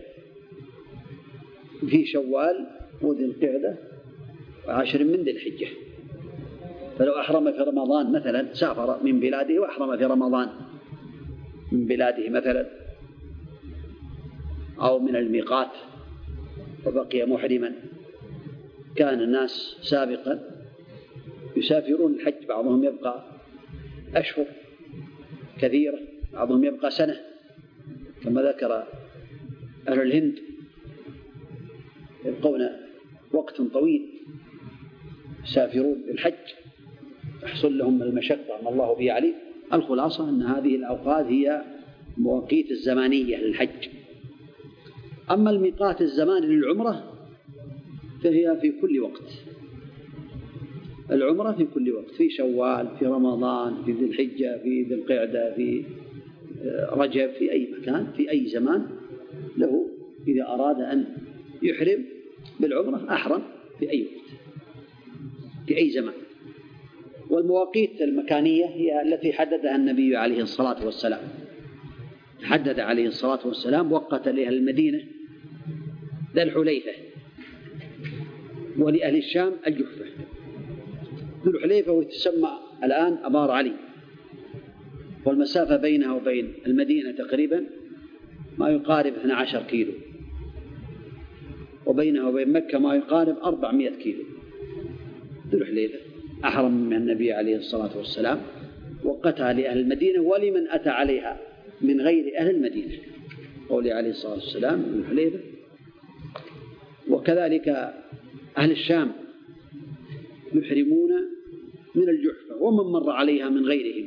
في شوال وذي القعدة 10 من ذي الحجة. فلو أحرم في رمضان مثلا، سافر من بلاده وأحرم في رمضان من بلاده مثلا أو من الميقات وبقي محرما، كان الناس سابقا يسافرون الحج، بعضهم يبقى أشهر كثيرة، بعضهم يبقى سنة، كما ذكر أهل الهند يبقون وقت طويل يسافرون للحج، يحصل لهم المشقة ما الله به عليم. الخلاصة أن هذه الأوقات هي مواقيت الزمانية للحج. أما الميقات الزماني للعمرة فهي في كل وقت، العمرة في كل وقت، في شوال، في رمضان، في ذي الحجة، في ذي القعدة، في رجب، في أي مكان، في أي زمان له. إذا أراد أن يحرم بالعمرة أحرم في أي وقت في أي زمان. والمواقيت المكانية هي التي حددها النبي عليه الصلاة والسلام، حدد عليه الصلاة والسلام وقت لأهل المدينة ذا الحليفة، ولأهل الشام الجحفة. ذو الحليفة وتسمى الآن أبار علي، والمسافة بينها وبين المدينة تقريبا ما يقارب 12 كيلو، وبينها وبين مكة ما يقارب 400 كيلو. ذو الحليفة أحرم من النبي عليه الصلاة والسلام، وقتها لأهل المدينة ولمن أتى عليها من غير أهل المدينة، قوله عليه الصلاة والسلام ذو الحليفة. وكذلك أهل الشام يحرمون من الجحفة ومن مر عليها من غيرهم.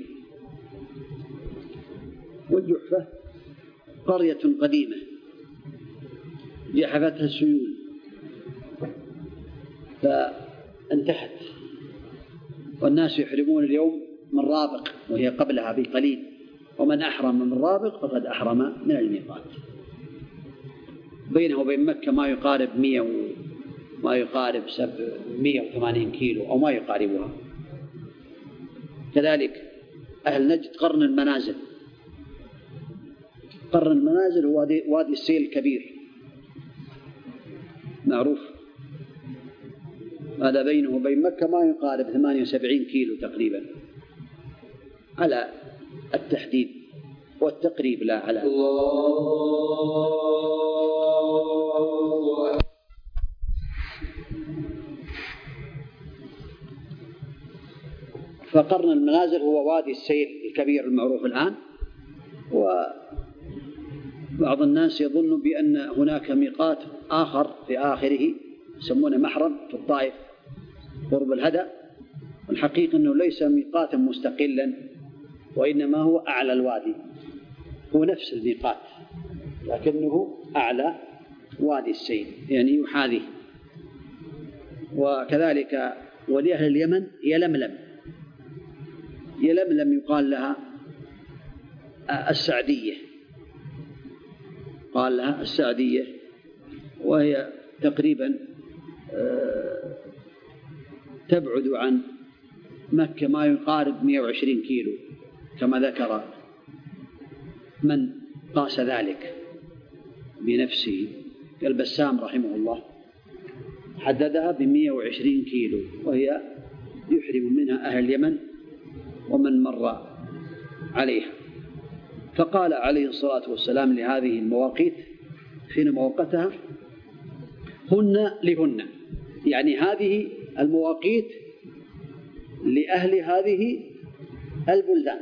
والجحفة قرية قديمة جحفتها السيول فانتهت، والناس يحرمون اليوم من رابق وهي قبلها بقليل، ومن أحرم من رابق فقد أحرم من الميقات. بينه وبين مكة ما يقارب 180 كيلو أو ما يقاربها. كذلك أهل نجد قرن المنازل، قرن المنازل هو وادي السيل الكبير معروف، هذا بينه وبين مكة ما يقارب 78 كيلو تقريبا على التحديد والتقريب، لا على فقرن المنازل هو وادي السيل الكبير المعروف الآن. وبعض الناس يظن بأن هناك ميقات آخر في آخره يسمونه محرم في الطائف قرب الهدى، والحقيقة أنه ليس ميقاتا مستقلا، وإنما هو أعلى الوادي، هو نفس الميقات لكنه أعلى وادي السيل يعني يحاذيه. وكذلك ولأهل اليمن يلملم يقال لها السعدية، قال لها السعدية، وهي تقريبا تبعد عن مكة ما يقارب 120 كيلو كما ذكر من قاس ذلك بنفسه كالبسام رحمه الله، حددها ب120 كيلو، وهي يحرم منها أهل اليمن ومن مر عليها. فقال عليه الصلاة والسلام لهذه المواقيت حين موقتها هن لهن، يعني هذه المواقيت لأهل هذه البلدان،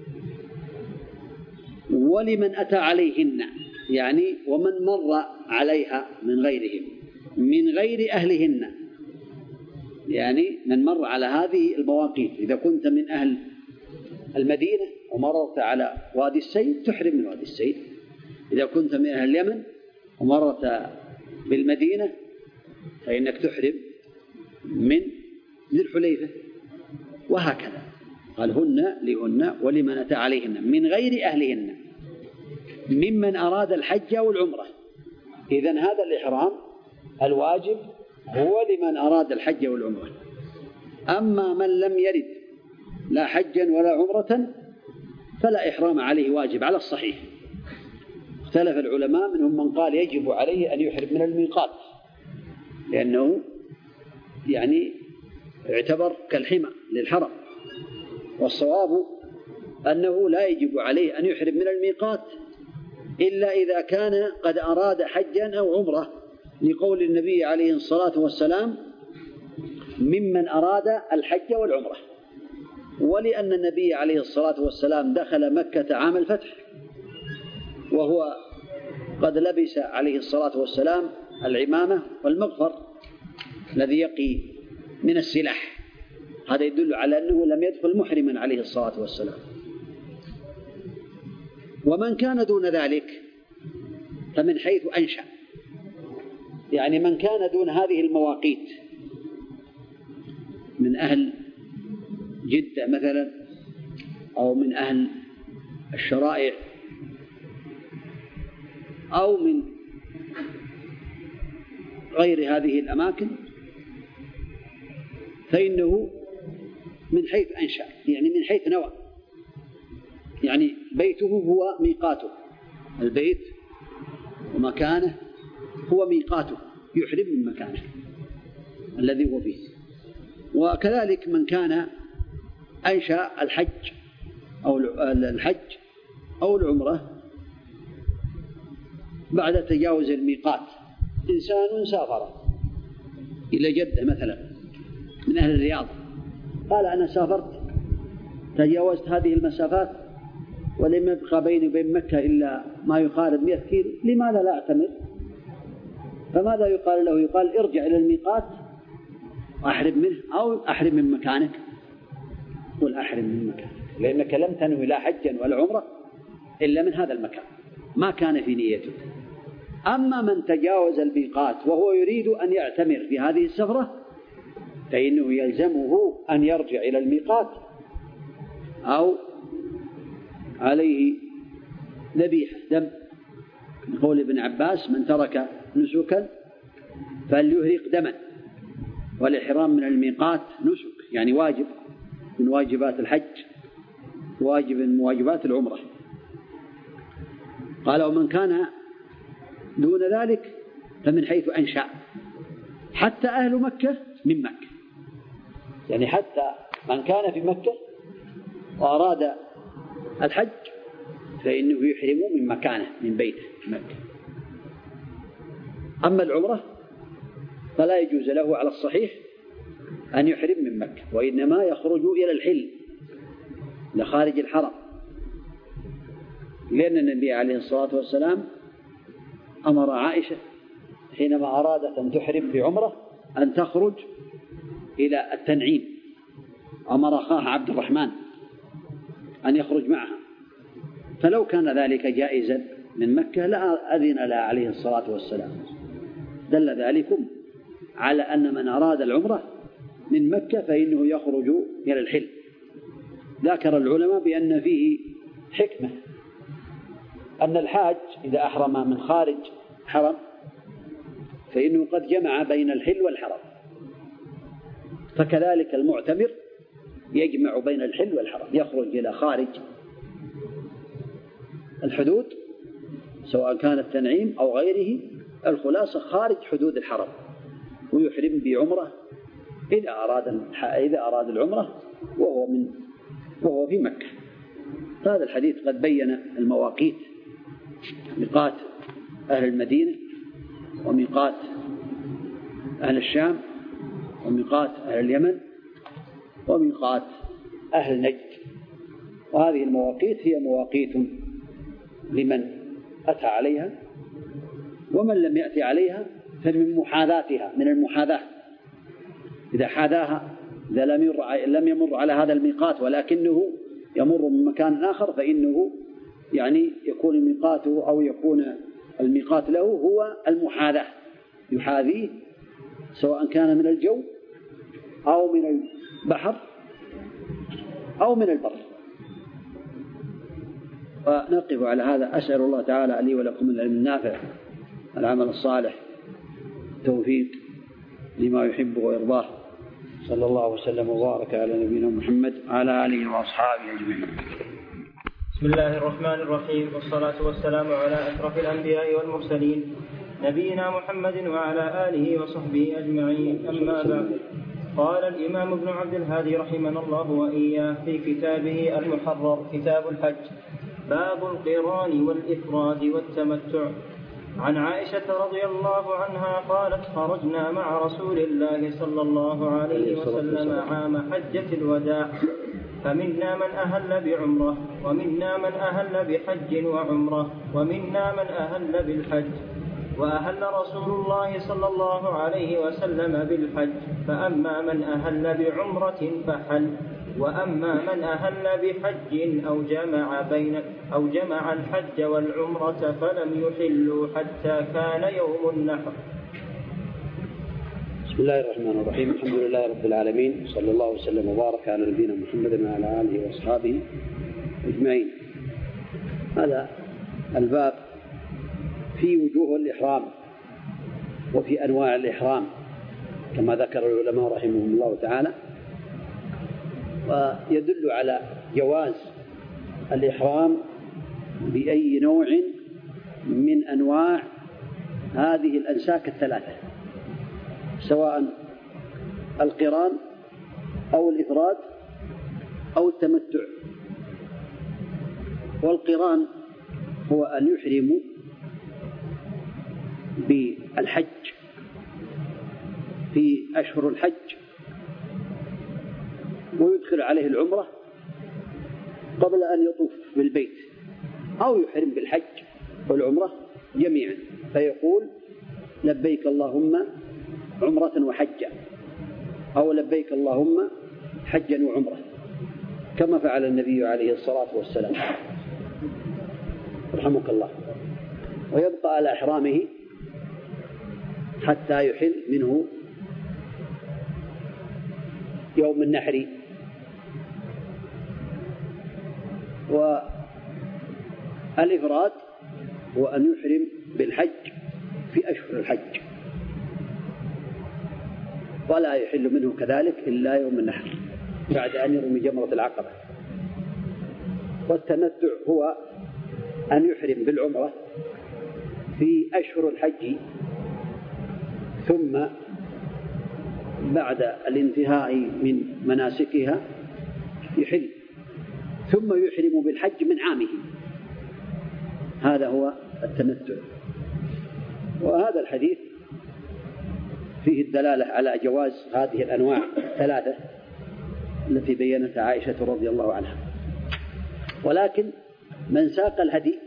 ولمن أتى عليهن يعني ومن مر عليها من غيرهم من غير أهلهن يعني من مر على هذه المواقيت. إذا كنت من أهل المدينة ومررت على وادي السيل تحرم من وادي السيل. إذا كنت من أهل اليمن ومررت بالمدينة فإنك تحرم من ذي الحليفة، وهكذا. قال هن لهن ولمن أتى عليهن من غير أهلهن ممن أراد الحج والعمرة. إذن هذا الإحرام الواجب هو لمن أراد الحج والعمرة. أما من لم يرد لا حجا ولا عمرة فلا إحرام عليه واجب على الصحيح. اختلف العلماء، منهم من قال يجب عليه أن يحرم من الميقات لأنه يعني يعتبر كالحمى للحرم، والصواب أنه لا يجب عليه أن يحرم من الميقات إلا إذا كان قد أراد حجا أو عمرة، لقول النبي عليه الصلاة والسلام ممن أراد الحج والعمرة، ولأن النبي عليه الصلاة والسلام دخل مكة عام الفتح وهو قد لبس عليه الصلاة والسلام العمامة والمغفر الذي يقي من السلاح. هذا يدل على أنه لم يدخل محرما عليه الصلاة والسلام. ومن كان دون ذلك فمن حيث أنشأ، يعني من كان دون هذه المواقيت من أهل جدة مثلا أو من أهل الشرائع أو من غير هذه الأماكن فإنه من حيث أنشأ، يعني من حيث نوى، يعني بيته هو ميقاته، البيت ومكانه هو ميقاته، يحرم من مكانه الذي هو فيه. وكذلك من كان أنشأ الحج أو العمرة بعد تجاوز الميقات. إنسان سافر إلى جدة مثلا من أهل الرياض، قال أنا سافرت تجاوزت هذه المسافات ولم يبقى بيني وبين مكة إلا ما يقارب 100 كيلو، لماذا لا أعتمر؟ فماذا يقال له؟ يقال ارجع إلى الميقات أحرم منه أو أحرم من مكانك. قل أحرم من مكانك، لأنك لم تنوي لا حجا ولا عمرة إلا من هذا المكان، ما كان في نيتك. أما من تجاوز الميقات وهو يريد أن يعتمر في هذه السفرة فإنه يلزمه أن يرجع إلى الميقات أو عليه ذبيحة دم، قول ابن عباس من ترك نسكا فليهرق دما. والإحرام من الميقات نسك، يعني واجب من واجبات الحج، واجب من واجبات العمرة. قال ومن كان دون ذلك فمن حيث أنشأ، حتى أهل مكة من مكة، يعني حتى من كان في مكة وأراد الحج فإنه يحرم من مكانه من بيته مكة. أما العمرة فلا يجوز له على الصحيح أن يحرم من مكة، وإنما يخرج إلى الحل لخارج الحرم، لأن النبي عليه الصلاة والسلام أمر عائشة حينما أرادت أن تحرم بعمرة أن تخرج إلى التنعيم، أمر أخاها عبد الرحمن أن يخرج معها، فلو كان ذلك جائزا من مكة لا أذن لها عليه الصلاة والسلام. دل ذلكم على أن من أراد العمرة من مكة فإنه يخرج إلى الحل. ذكر العلماء بأن فيه حكمة، أن الحاج إذا أحرم من خارج حرم فإنه قد جمع بين الحل والحرم، فكذلك المعتمر يجمع بين الحل والحرم، يخرج إلى خارج الحدود سواء كان التنعيم أو غيره، الخلاصة خارج حدود الحرم، ويحرم بعمرة إذا أراد العمرة وهو في مكة. هذا الحديث قد بين المواقيت، ميقات أهل المدينة وميقات أهل الشام وميقات أهل اليمن وميقات أهل نجد. وهذه المواقيت هي مواقيت لمن أتى عليها، ومن لم يأتي عليها فمن محاذاتها، من المحاذاة إذا حاذاها، إذا لم يمر على هذا الميقات ولكنه يمر من مكان آخر، فإنه يعني يكون ميقاته أو يكون الميقات له هو المحاذاة، يحاذيه سواء كان من الجو أو من البحر أو من البر. ونقف على هذا. أسأل الله تعالى لي ولكم العلم النافع، العمل الصالح، التوفيق لما يحبه ويرضاه. صلى الله وسلم وبارك على نبينا محمد وعلى آله وأصحابه أجمعين. بسم الله الرحمن الرحيم، والصلاة والسلام على أشرف الأنبياء والمرسلين نبينا محمد وعلى آله وصحبه أجمعين. أما بعد، قال الإمام ابن عبد الهادي رحمنا الله وإياه في كتابه المحرر كتاب الحج: باب القران والإفراد والتمتع. عن عائشة رضي الله عنها قالت: خرجنا مع رسول الله صلى الله عليه وسلم عام حجة الوداع، فمنا من أهل بعمرة، ومنا من أهل بحج وعمرة، ومنا من أهل بالحج. وأهل رسول الله صلى الله عليه وسلم بالحج، فأما من أهل بعمرة فحل، وأما من أهل بحج أو جمع الحج والعمرة فلم يحلوا حتى كان يوم النحر. بسم الله الرحمن الرحيم. الحمد لله رب العالمين، صلى الله وسلم وبارك على نبينا محمد وعلى آله وأصحابه أجمعين. هذا الباب في وجوه الإحرام وفي أنواع الإحرام كما ذكر العلماء رحمهم الله تعالى، ويدل على جواز الإحرام بأي نوع من أنواع هذه الأنساك الثلاثة، سواء القران أو الإفراد أو التمتع. والقران هو أن يحرم بالحج في أشهر الحج ويدخل عليه العمرة قبل أن يطوف بالبيت، أو يحرم بالحج والعمرة جميعا فيقول: لبيك اللهم عمرة وحجا، أو لبيك اللهم حجا وعمرة، كما فعل النبي عليه الصلاة والسلام رحمك الله. ويبقى على إحرامه حتى يحل منه يوم النحر. والإفراد هو أن يحرم بالحج في أشهر الحج، ولا يحل منه كذلك إلا يوم النحر بعد أن يرمي جمرة العقبة. والتمتع هو أن يحرم بالعمرة في أشهر الحج، ثم بعد الانتهاء من مناسكها يحل، ثم يحرم بالحج من عامه. هذا هو التمتع. وهذا الحديث فيه الدلالة على جواز هذه الأنواع الثلاثة التي بينتها عائشة رضي الله عنها. ولكن من ساق الهدي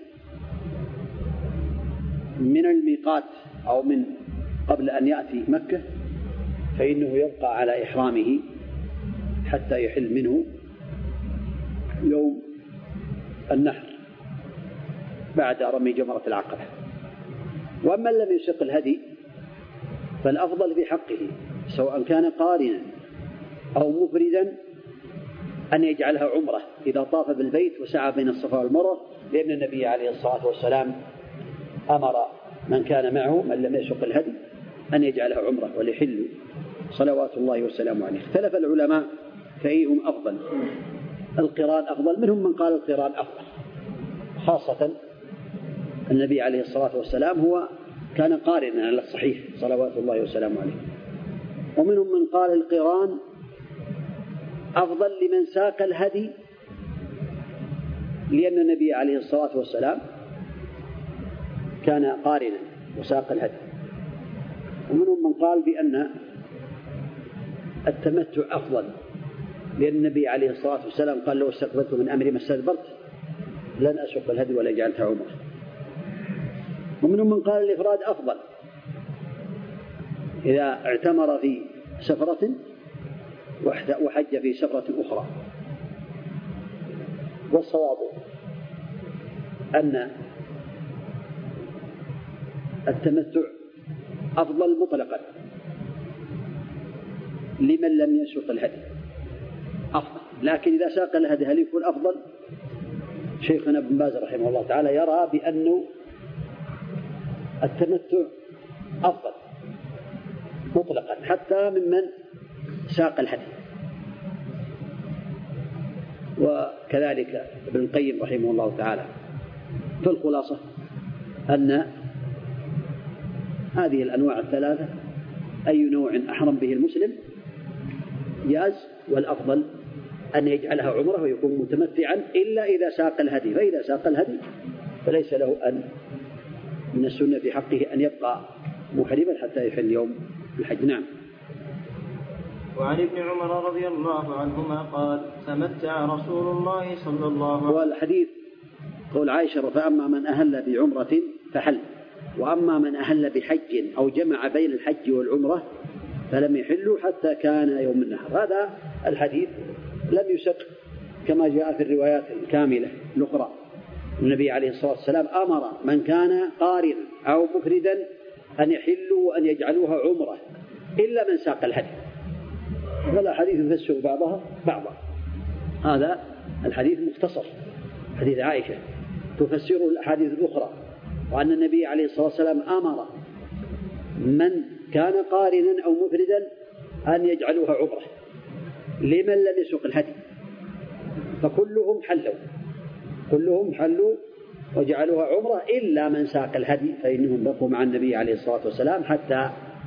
من الميقات أو من قبل أن يأتي مكة فإنه يبقى على إحرامه حتى يحل منه يوم النحر بعد رمي جمرة العقبة. ومن لم يسق الهدي فالأفضل في حقه سواء كان قارنا أو مفردا أن يجعلها عمرة إذا طاف بالبيت وسعى بين الصفا والمروة، لأن النبي عليه الصلاة والسلام أمر من كان معه من لم يسق الهدي أن يجعلها عمرة وليحل صلوات الله وسلامه عليه. اختلف العلماء فأيهم أفضل. القران أفضل، منهم من قال القران أفضل، خاصة النبي عليه الصلاة والسلام هو كان قارنا على الصحيح صلوات الله وسلامه عليه. ومنهم من قال القران أفضل لمن ساق الهدي، لأن النبي عليه الصلاة والسلام كان قارنا وساق الهدي. ومنهم من قال بأن التمتع أفضل، لأن النبي عليه الصلاة والسلام قال: لو استقبلت من أمري ما استدبرت لن أسوق الهدي ولا جعلتها عمرة. ومنهم من قال الإفراد أفضل، إذا اعتمر في سفرة وحج في سفرة أخرى. والصواب أن التمتع أفضل مطلقا لمن لم يسوق الهدي أفضل، لكن إذا ساق الهدي هل يكون أفضل؟ شيخنا ابن باز رحمه الله تعالى يرى بأنه التمتع أفضل مطلقا حتى ممن ساق الهدي. وكذلك ابن القيم رحمه الله تعالى. فالخلاصة أن هذه الأنواع الثلاثة أي نوع أحرم به المسلم جاز، والأفضل أن يجعلها عمره ويكون متمتعا إلا إذا ساق الهدي، فإذا ساق الهدي فليس له أن من السنة في حقه أن يبقى محرما حتى يحل يوم الحج. نعم. وعن ابن عمر رضي الله عنهما قال تمتع رسول الله صلى الله عليه وسلم. والحديث قول عائشة فأما من أهل بعمرة فحل، وأما من أهل بحج أو جمع بين الحج والعمرة فلم يحلوا حتى كان يوم النحر. هذا الحديث لم يسق كما جاء في الروايات الكاملة الأخرى. النبي عليه الصلاة والسلام أمر من كان قارنا أو مفردا أن يحلوا وأن يجعلوها عمرة إلا من ساق الهدي، والأحاديث يفسر بعضها بعضا. هذا الحديث مختصر، حديث عائشة تفسره الأحاديث الأخرى، وأن النبي عليه الصلاة والسلام أمر من كان قارنا أو مفردا أن يجعلوها عمرة لمن لم يسوق الهدي، فكلهم حلوا وجعلوها عمرة إلا من ساق الهدي، فإنهم بقوا مع النبي عليه الصلاة والسلام حتى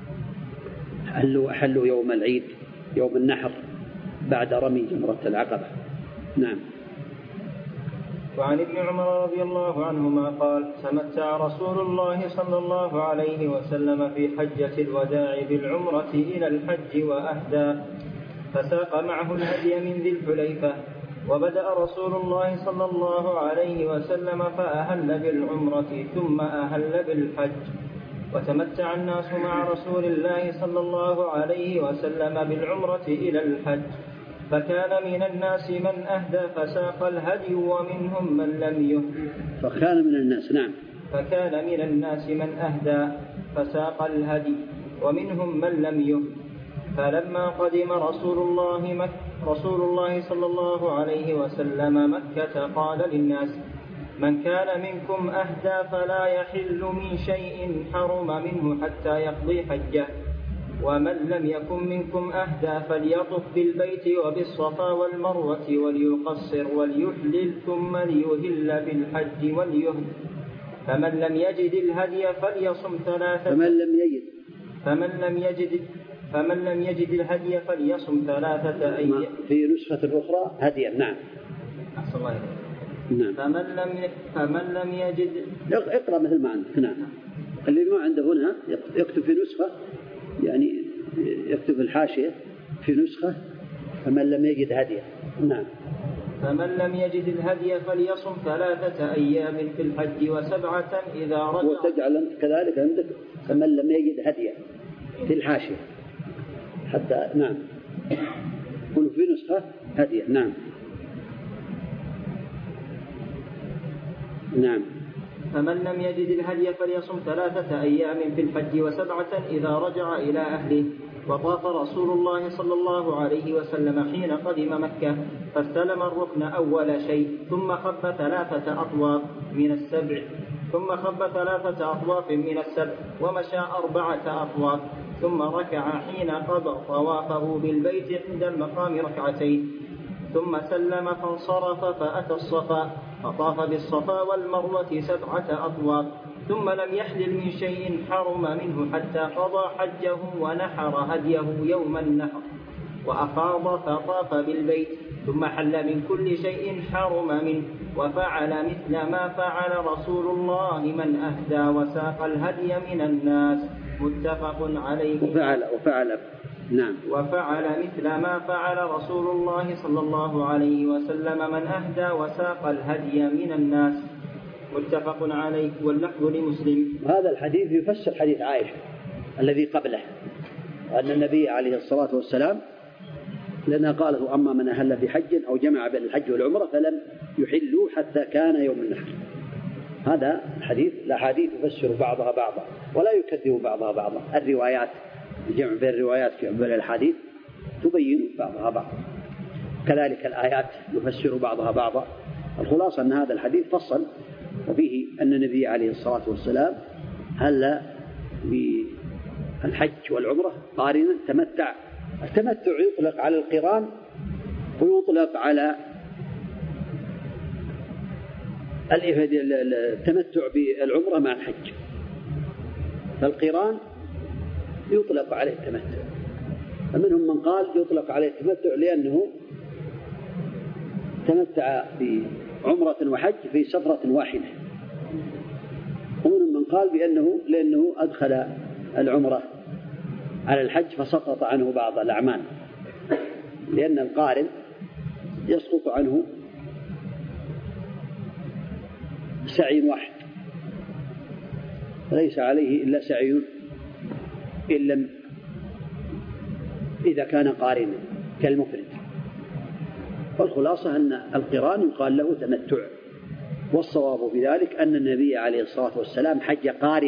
حلوا يوم العيد يوم النحر بعد رمي جمرة العقبة. نعم. وعن ابن عمر رضي الله عنهما قال تمتع رسول الله صلى الله عليه وسلم في حجة الوداع بالعمرة إلى الحج وأهدى، فساق معه الهدي من ذي الحليفة، وبدأ رسول الله صلى الله عليه وسلم فأهل بالعمرة ثم أهل بالحج، وتمتع الناس مع رسول الله صلى الله عليه وسلم بالعمرة إلى الحج، فكان من الناس من أهدى فساق الهدي ومنهم من لم يهد. فكان من الناس نعم. فكان من الناس من أهدى فساق الهدي ومنهم من لم يهد. فلما قدم رسول الله صلى الله عليه وسلم مكة قال للناس من كان منكم أهدى فلا يحل من شيء حرم منه حتى يقضي حجه، ومن لم يكن منكم أهدى فليطف بالبيت وبالصفا والمروة وليقصر وليحلل ثم ليهل بالحج وليهد. فمن لم يجد الهدي فليصم ثلاثة. فمن لم يجد الهدي فليصم 3 أيام. في نسخة أخرى هديا. نعم. أحسن الله إليك. نعم. فمن لم يجد اقرأ مثل ما عندك. نعم. اللي ما عنده هنا يكتب في نسخة، يعني يكتب الحاشية في نسخة فمن لم يجد هديا. نعم. فمن لم يجد الهدي فليصم 3 أيام في الحج و7 إذا رجع. وتجعل أنت كذلك عندك فمن لم يجد هديا في الحاشية حتى. نعم. كل في نسخة هدية. نعم. نعم. فمن لم يجد الهدي فليصم 3 أيام في الحج و7 إذا رجع إلى أهله. وطاف رسول الله صلى الله عليه وسلم حين قدم مكة فاستلم الركن أول شيء، ثم خب 3 أطواف من السبع، ومشى 4 أطواف، ثم ركع حين قضى طوافه بالبيت عند المقام 2 ثم سلم فانصرف فأتى الصفا فطاف بالصفا والمروة 7 أطواف، ثم لم يحلل من شيء حرم منه حتى قضى حجه ونحر هديه يوم النحر، وأفاض فطاف بالبيت، ثم حل من كل شيء حرم منه، وفعل مثل ما فعل رسول الله من أهدى وساق الهدي من الناس. متفق عليه. وفعل مثل ما فعل رسول الله صلى الله عليه وسلم من أهدى وساق الهدي من الناس. متفق عليه. واللفظ لمسلم. هذا الحديث يفسر حديث عائشة الذي قبله، أن النبي عليه الصلاة والسلام لأنها قالت وأما من أهل في حج أو جمع بين الحج والعمرة فلم يحلوا حتى كان يوم النحر. هذا الحديث الأحاديث تفسر بعضها بعضا ولا يكذب بعضها بعضا. الروايات الجمع بين الروايات في بين الحديث تبين بعضها بعضا، كذلك الآيات يفسر بعضها بعضا. الخلاصة أن هذا الحديث فصل وفيه أن النبي عليه الصلاة والسلام هل بالحج والعمرة قارنا تمتع. التمتع يطلق على القران ويطلق على التمتع بالعمرة مع الحج. فالقران يطلق عليه التمتع، فمنهم من قال يطلق عليه التمتع لأنه تمتع بعمرة وحج في سفرة واحدة، ومنهم من قال لأنه أدخل العمرة على الحج فسقط عنه بعض الأعمال، لأن القارن يسقط عنه سعي واحد وليس عليه إلا سعي إذا كان قارنا كالمفرد. والخلاصة أن القران يقال له تمتع، والصواب في ذلك أن النبي عليه الصلاة والسلام حج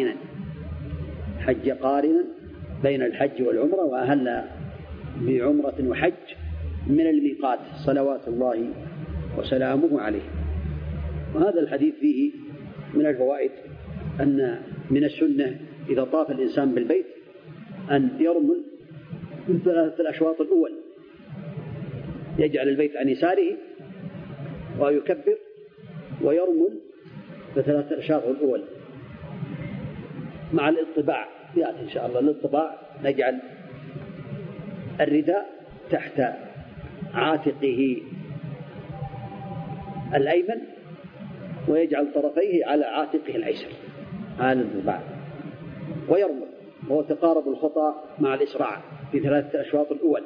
قارنا بين الحج والعمرة، وأهل بعمرة وحج من الميقات صلوات الله وسلامه عليه. وهذا الحديث فيه من الفوائد أن من السنة إذا طاف الإنسان بالبيت أن يرمل من 3 أشواط الأول، يجعل البيت عن يساره ويكبر ويرمل ب3 أشواط الأول مع الاطباع. يأتي إن شاء الله الاطباع، نجعل الرداء تحت عاتقه الأيمن ويجعل طرفيه على عاتقه الأيسر، هذا الاطباع، ويرمل، وهو تقارب الخطى مع الإسراع في 3 أشواط الأول.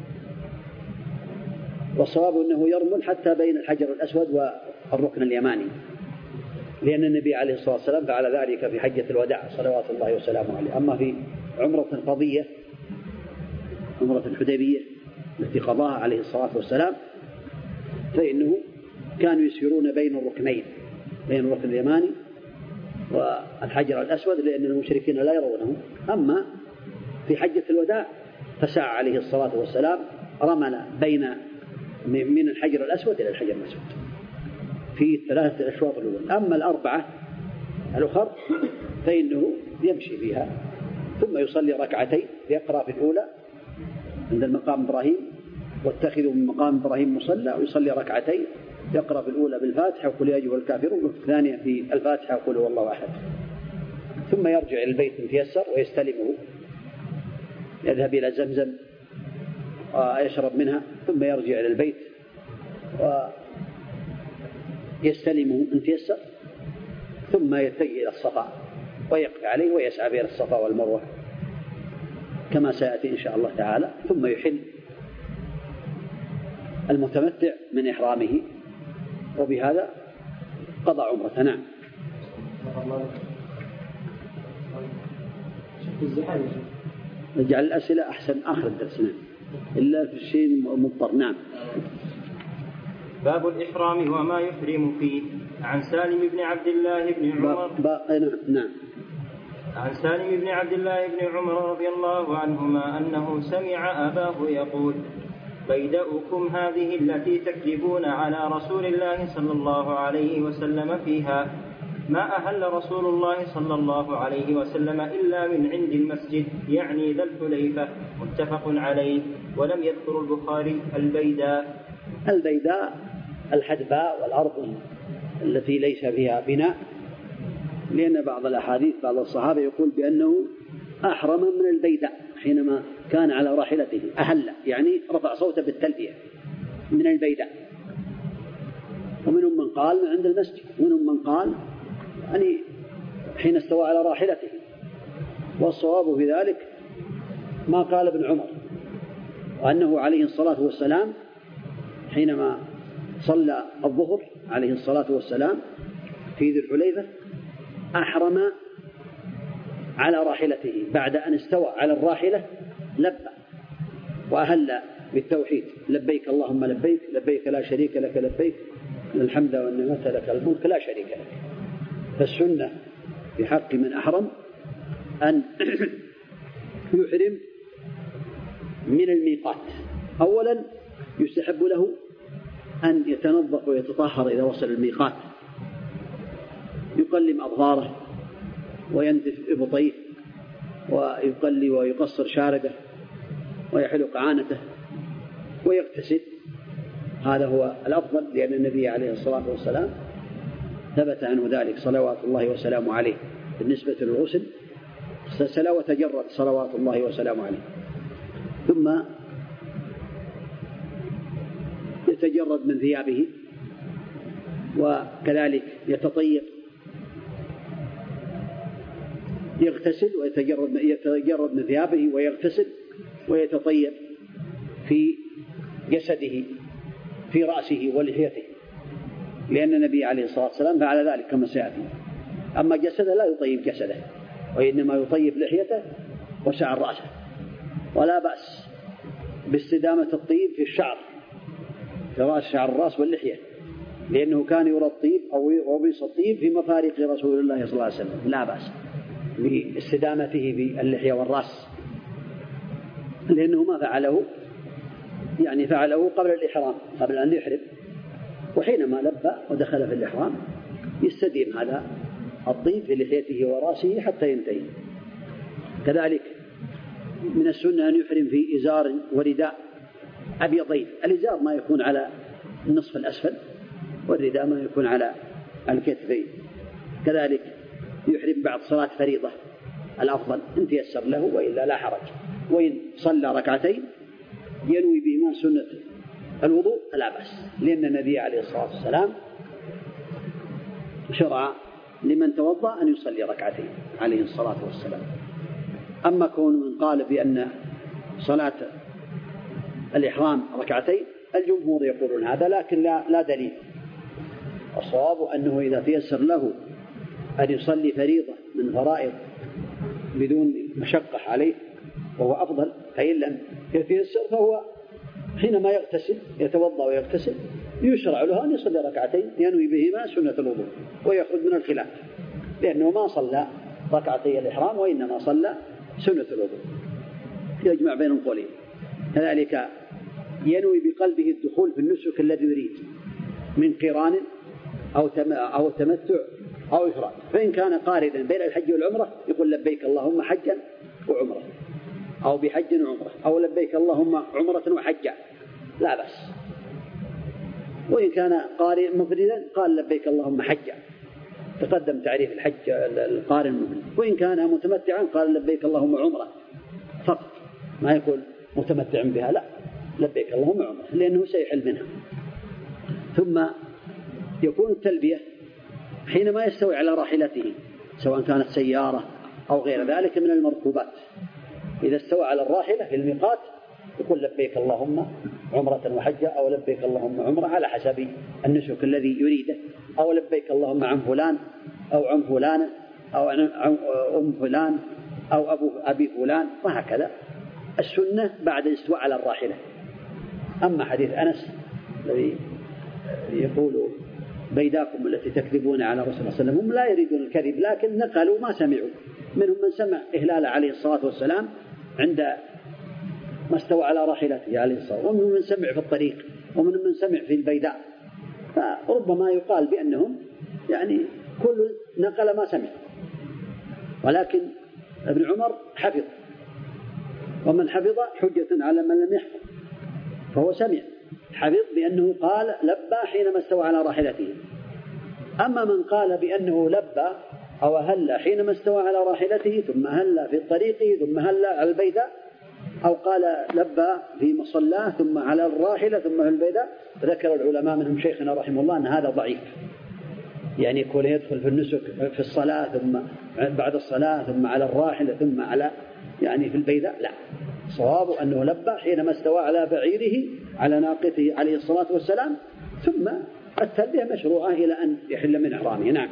والصواب أنه يرمل حتى بين الحجر الأسود والركن اليماني، لأن النبي عليه الصلاة والسلام فعل ذلك في حجة الوداع صلوات الله وسلامه عليه. أما في عمرة فضية، عمرة الحديبية التي قضاها عليه الصلاة والسلام، فإنه كانوا يسيرون بين الركنين، بين الركن اليماني والحجر الأسود، لأن المشركين لا يرونه. أما في حجة الوداع فسعى عليه الصلاة والسلام، رمل من الحجر الأسود إلى الحجر الأسود في 3 أشواط الأول. أما 4 الأخر فإنه يمشي فيها ثم يصلي ركعتين، يقرأ في الأولى عند المقام إبراهيم واتخذوا من مقام إبراهيم مصلى، ويصلي ركعتين يقرأ في الأولى بالفاتحة وقل يا أيها الكافرون، وفي الثانية في الفاتحة وقل هو الله أحد، ثم يرجع إلى البيت متيسر ويستلمه، يذهب إلى زمزم ويشرب منها، ثم يرجع إلى البيت ويستلمه متيسر، ثم يتجه إلى الصفا ويقف عليه ويسعى بين الصفا والمروة كما سيأتي إن شاء الله تعالى، ثم يحل المتمتع من إحرامه، وبهذا قضى عمرة. نعم. نجعل الأسئلة أحسن آخر الدرس، نعم، إلا في الشيء مضطر. نعم. باب الإحرام وما يحرم فيه. عن سالم بن عبد الله بن عمر نعم. عن سالم بن عبد الله بن عمر رضي الله عنهما أنه سمع أباه يقول: بيدؤكم هذه التي تكذبون على رسول الله صلى الله عليه وسلم فيها، ما أهل رسول الله صلى الله عليه وسلم إلا من عند المسجد، يعني ذا الحليفة، متفق عليه. ولم يذكر البخاري البيداء الحدباء والأرض التي ليس فيها بناء، لأن بعض الأحاديث بعض الصحابة يقول بأنه أحرم من البيداء حينما كان على راحلته، أهل يعني رفع صوته بالتلبية من البيداء. ومنهم من قال من عند المسجد، ومنهم من قال يعني حين استوى على راحلته. والصواب في ذلك ما قال ابن عمر، وأنه عليه الصلاة والسلام حينما صلى الظهر عليه الصلاة والسلام في ذي الحليفة أحرم على راحلته، بعد أن استوى على الراحلة لبى وأهل بالتوحيد: لبيك اللهم لبيك، لبيك لا شريك لك لبيك، الحمد والنعمة لك الملك لا شريك لك. فالسنة في حق من أحرم أن يحرم من الميقات. أولا يستحب له أن يتنظف ويتطهر إذا وصل الميقات، يقلم أظفاره وينتف إبطيه ويقلي ويقصر شاربه ويحلق عانته ويغتسل. هذا هو الأفضل، لأن النبي عليه الصلاة والسلام ثبت عنه ذلك صلوات الله وسلامه عليه بالنسبة للغسل، اغتسل وتجرد صلوات الله وسلامه عليه، ثم يتجرد من ثيابه وكذلك يتطيب، يغتسل ويتجرد من ثيابه ويغتسل ويتطيب في جسده في رأسه ولحيته، لأن النبي عليه الصلاة والسلام فعل ذلك كما سيأتي. أما جسده لا يطيب جسده، وإنما يطيب لحيته وشعر رأسه. ولا بأس باستدامة الطيب في الشعر، في رأس شعر الرأس واللحية، لأنه كان يرى الطيب أو بيص الطيب في مفارق رسول الله صلى الله عليه وسلم، لا بأس باستدامته في اللحية والرأس، لأنه ما فعله، يعني فعله قبل الإحرام، قبل أن يحرم، وحينما لبى ودخل في الإحرام يستديم هذا الطيب في لحيته ورأسه حتى ينتهي. كذلك من السنة أن يحرم في إزار ورداء أبيضين، الإزار ما يكون على النصف الأسفل، والرداء ما يكون على الكتفين. كذلك يحرم بعد صلاة فريضة، الأفضل إن تيسر له، وإلا لا حرج. وإن صلى ركعتين ينوي بهما سنة الوضوء لا بأس، لأن النبي عليه الصلاة والسلام شرع لمن توضأ أن يصلي ركعتين عليه الصلاة والسلام. أما كون من قال بأن صلاة الإحرام ركعتين، الجمهور يقولون هذا، لكن لا دليل. الصواب أنه إذا تيسر له أن يصلي فريضة من فرائض بدون مشقة عليه وهو أفضل، فإن لم يتيسر فهو حينما يغتسل يتوضأ ويغتسل يشرع له أن يصلي ركعتين ينوي بهما سنة الوضوء ويخرج من الخلاف، لأنه ما صلى ركعتي الإحرام وإنما صلى سنة الوضوء، يجمع بين القولين. كذلك ينوي بقلبه الدخول في النسك الذي يريد من قران أو تمتع أو إفراد، فإن كان قارنا بين الحج والعمرة يقول لبيك اللهم حجا وعمرة، أو بحج وعمرة، أو لبيك اللهم عمرة وحجا، لا بأس. وإن كان قارئ مفردا قال لبيك اللهم حجا، تقدم تعريف الحج القارئ المفرد. وإن كان متمتعا قال لبيك اللهم عمرة فقط، ما يقول متمتع بها، لا، لبيك اللهم عمرة، لأنه سيحل منها. ثم يكون التلبية حينما يستوي على راحلته، سواء كانت سيارة أو غير ذلك من المركوبات، إذا استوى على الراحلة في الميقات يقول لبيك اللهم عمرة وحجة، أو لبيك اللهم عمرة على حسب النسك الذي يريده، أو لبيك اللهم عن فلان أو عن فلان أو عن أم فلان أو أبي فلان، وهكذا. السنة بعد الاستواء على الراحلة. أما حديث أنس الذي يقول بيداكم التي تكذبون على رسول الله صلى الله عليه وسلم، هم لا يريدون الكذب، لكن نقلوا ما سمعوا. منهم من سمع إهلال عليه الصلاة والسلام عند ما استوى على راحلته عليه الصلاة، ومنهم من سمع في الطريق، ومنهم من سمع في البيداء، فربما يقال بأنهم يعني كل نقل ما سمع. ولكن ابن عمر حفظ، ومن حفظ حجة على من لم يحفظ، فهو سمع حفظ بأنه قال لبى حينما استوى على راحلته. أما من قال بأنه لبى أو هل حينما استوى على راحلته، ثم هل في الطريق، ثم هل على البيداء، أو قال لبى في مصلاه ثم على الراحلة ثم في البيداء، ذكر العلماء منهم شيخنا رحمه الله أن هذا ضعيف، يعني يكون يدخل في النسك في الصلاة ثم بعد الصلاة ثم على الراحلة ثم على يعني في البيداء، لا. صواب أنه لبى حينما استوى على بعيره على ناقته عليه الصلاة والسلام، ثم التلبية مشروعة إلى أن يحل من إحرامه. نعم.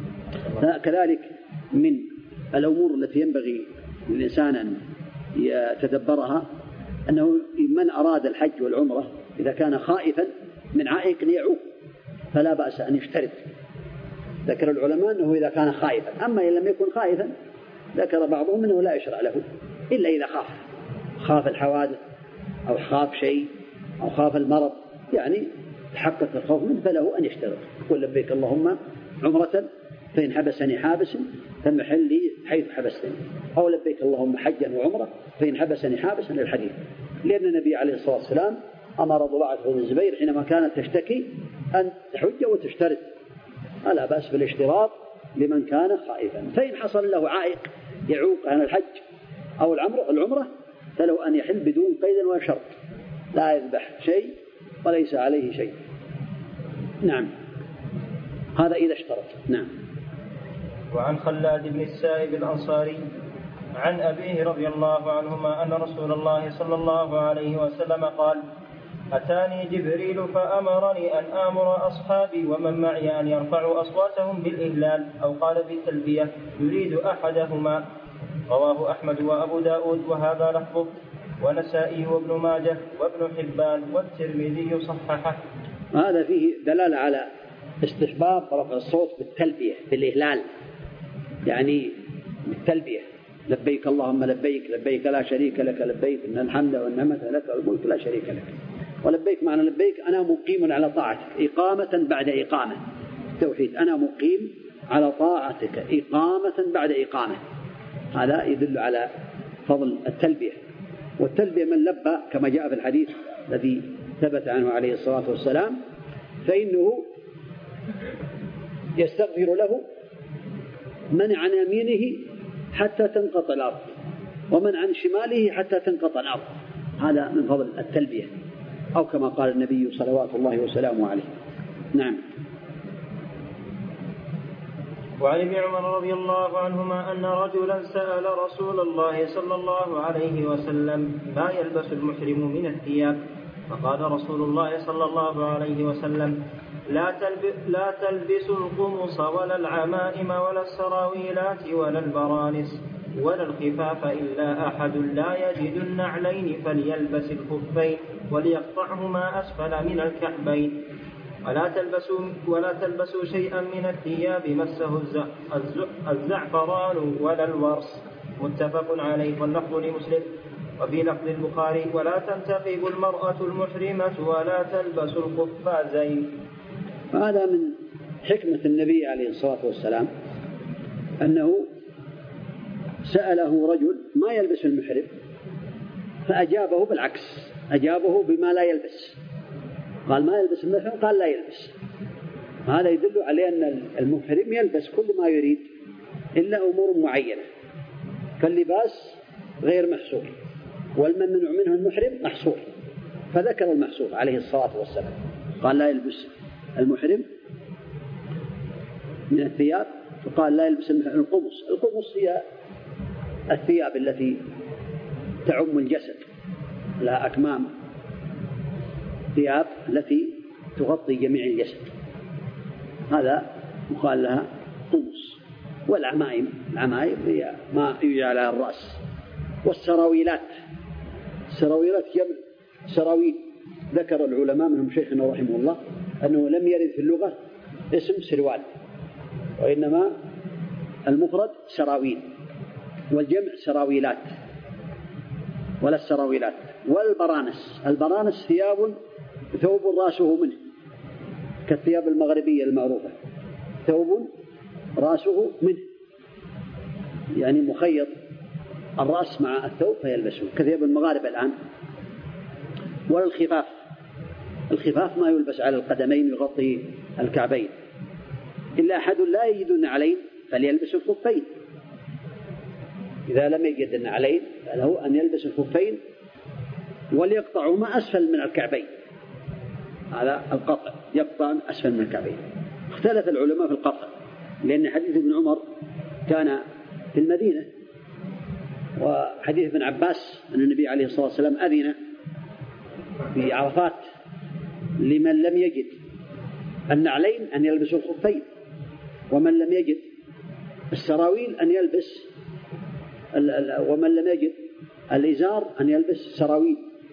كذلك من الأمور التي ينبغي للإنسان أن يتدبرها أنه من أراد الحج والعمرة إذا كان خائفا من عائق يعوق فلا بأس أن يشترط. ذكر العلماء أنه إذا كان خائفا، أما إن لم يكن خائفا ذكر بعضهم أنه لا يشرع له إلا إذا خاف الحوادث أو خاف شيء أو خاف المرض، يعني تحقق الخوف منه فله أن يشترط، يقول لبيك اللهم عمرة فإن حبسني حابس فمحلي حيث حبستني، أو لبيك اللهم حجا وعمرة فإن حبسني حابس للحديث. لأن النبي عليه الصلاة والسلام أمر ضباعة بن الزبير حينما كانت تشتكي أن تحج وتشترط، ألا بأس بالاشتراط لمن كان خائفا. فإن حصل له عائق يعوق عن الحج أو العمرة فله أن يحل بدون قيد ولا شرط، لا يذبح شيء وليس عليه شيء. نعم، هذا إذا اشترط. نعم. وعن خلاد بن السائب الأنصاري عن أبيه رضي الله عنهما أن رسول الله صلى الله عليه وسلم قال: أتاني جبريل فأمرني أن آمر أصحابي ومن معي أن يرفعوا أصواتهم بالإهلال أو قال بالتلبية يريد أحدهما. رواه أحمد وأبو داود وهذا لفظه، ونسائي وابن ماجه وابن حبان والترمذي صححه. هذا فيه دلالة على استحباب رفع الصوت بالتلبية بالإهلال، يعني بالتلبية لبيك اللهم لبيك لبيك لا شريك لك لبيك إن الحمد والنعمة لك والملك لا شريك لك. ولبيك معنى لبيك أنا مقيم على طاعتك إقامة بعد إقامة، توحيد أنا مقيم على طاعتك إقامة بعد إقامة. هذا يدل على فضل التلبية. والتلبية من لبى كما جاء في الحديث الذي ثبت عنه عليه الصلاة والسلام فإنه يستغفر له من عن يمينه حتى تنقطع الأرض ومن عن شماله حتى تنقطع الأرض. هذا من فضل التلبية، أو كما قال النبي صلوات الله وسلامه عليه. نعم. وعن ابن عمر رضي الله عنهما أن رجلا سأل رسول الله صلى الله عليه وسلم: ما يلبس المحرم من الثياب؟ فقال رسول الله صلى الله عليه وسلم: لا تلبسوا القمص ولا العمائم ولا السراويلات ولا البرانس ولا الخفاف إلا أحد لا يجد النعلين فليلبس الخفين وليقطعهما أسفل من الكعبين. ولا تلبسوا شيئا من الثياب مسه الزعفران ولا الورس. متفق عليه واللفظ لمسلم. وفي لفظ البخاري: ولا تنتقب المرأة المحرمة ولا تلبس القفازين. هذا من حكمة النبي عليه الصلاة والسلام أنه سأله رجل ما يلبس المحرم فأجابه بالعكس، أجابه بما لا يلبس. قال ما يلبس المحرم، قال لا يلبس. هذا يدل على أن المحرم يلبس كل ما يريد إلا أمور معينة، فاللباس غير محصور والممنوع منه المحرم محصور، فذكر المحصور عليه الصلاة والسلام. قال لا يلبس المحرم من الثياب، وقال لا يلبس المحرم القمص. القمص هي الثياب التي تعم الجسد، لها أكمام، ثياب التي تغطي جميع الجسد، هذا يقال لها قمص. والعمائم، العمائم هي ما يجعل على الرأس. والسراويلات، السراويلات جمع سراويل. ذكر العلماء منهم شيخنا رحمه الله أنه لم يرد في اللغة اسم سروال، وإنما المفرد سراويل والجمع سراويلات ولا السراويلات. والبرانس، البرانس ثوب راسه منه كالثياب المغربية المعروفة، ثوب راسه منه يعني مخيط الرأس مع الثوب فيلبسه كثياب المغاربة الآن. ولا الخفاف، الخفاف ما يلبس على القدمين يغطي الكعبين. إلا أحد لا يجد النعلين فليلبس الخفين. إذا لم يجد النعلين فله أن يلبس الخفين وليقطعهما أسفل من الكعبين. هذا القطع، يقطع أسفل من الكعبين. اختلف العلماء في القطع، لأن حديث ابن عمر كان في المدينة، وحديث ابن عباس أن النبي عليه الصلاة والسلام أذن في عرفات لمن لم يجد النعلين أن يلبسوا الخفين، ومن لم يجد السراويل أن يلبس، ومن لم يجد الإزار أن يلبس السراويل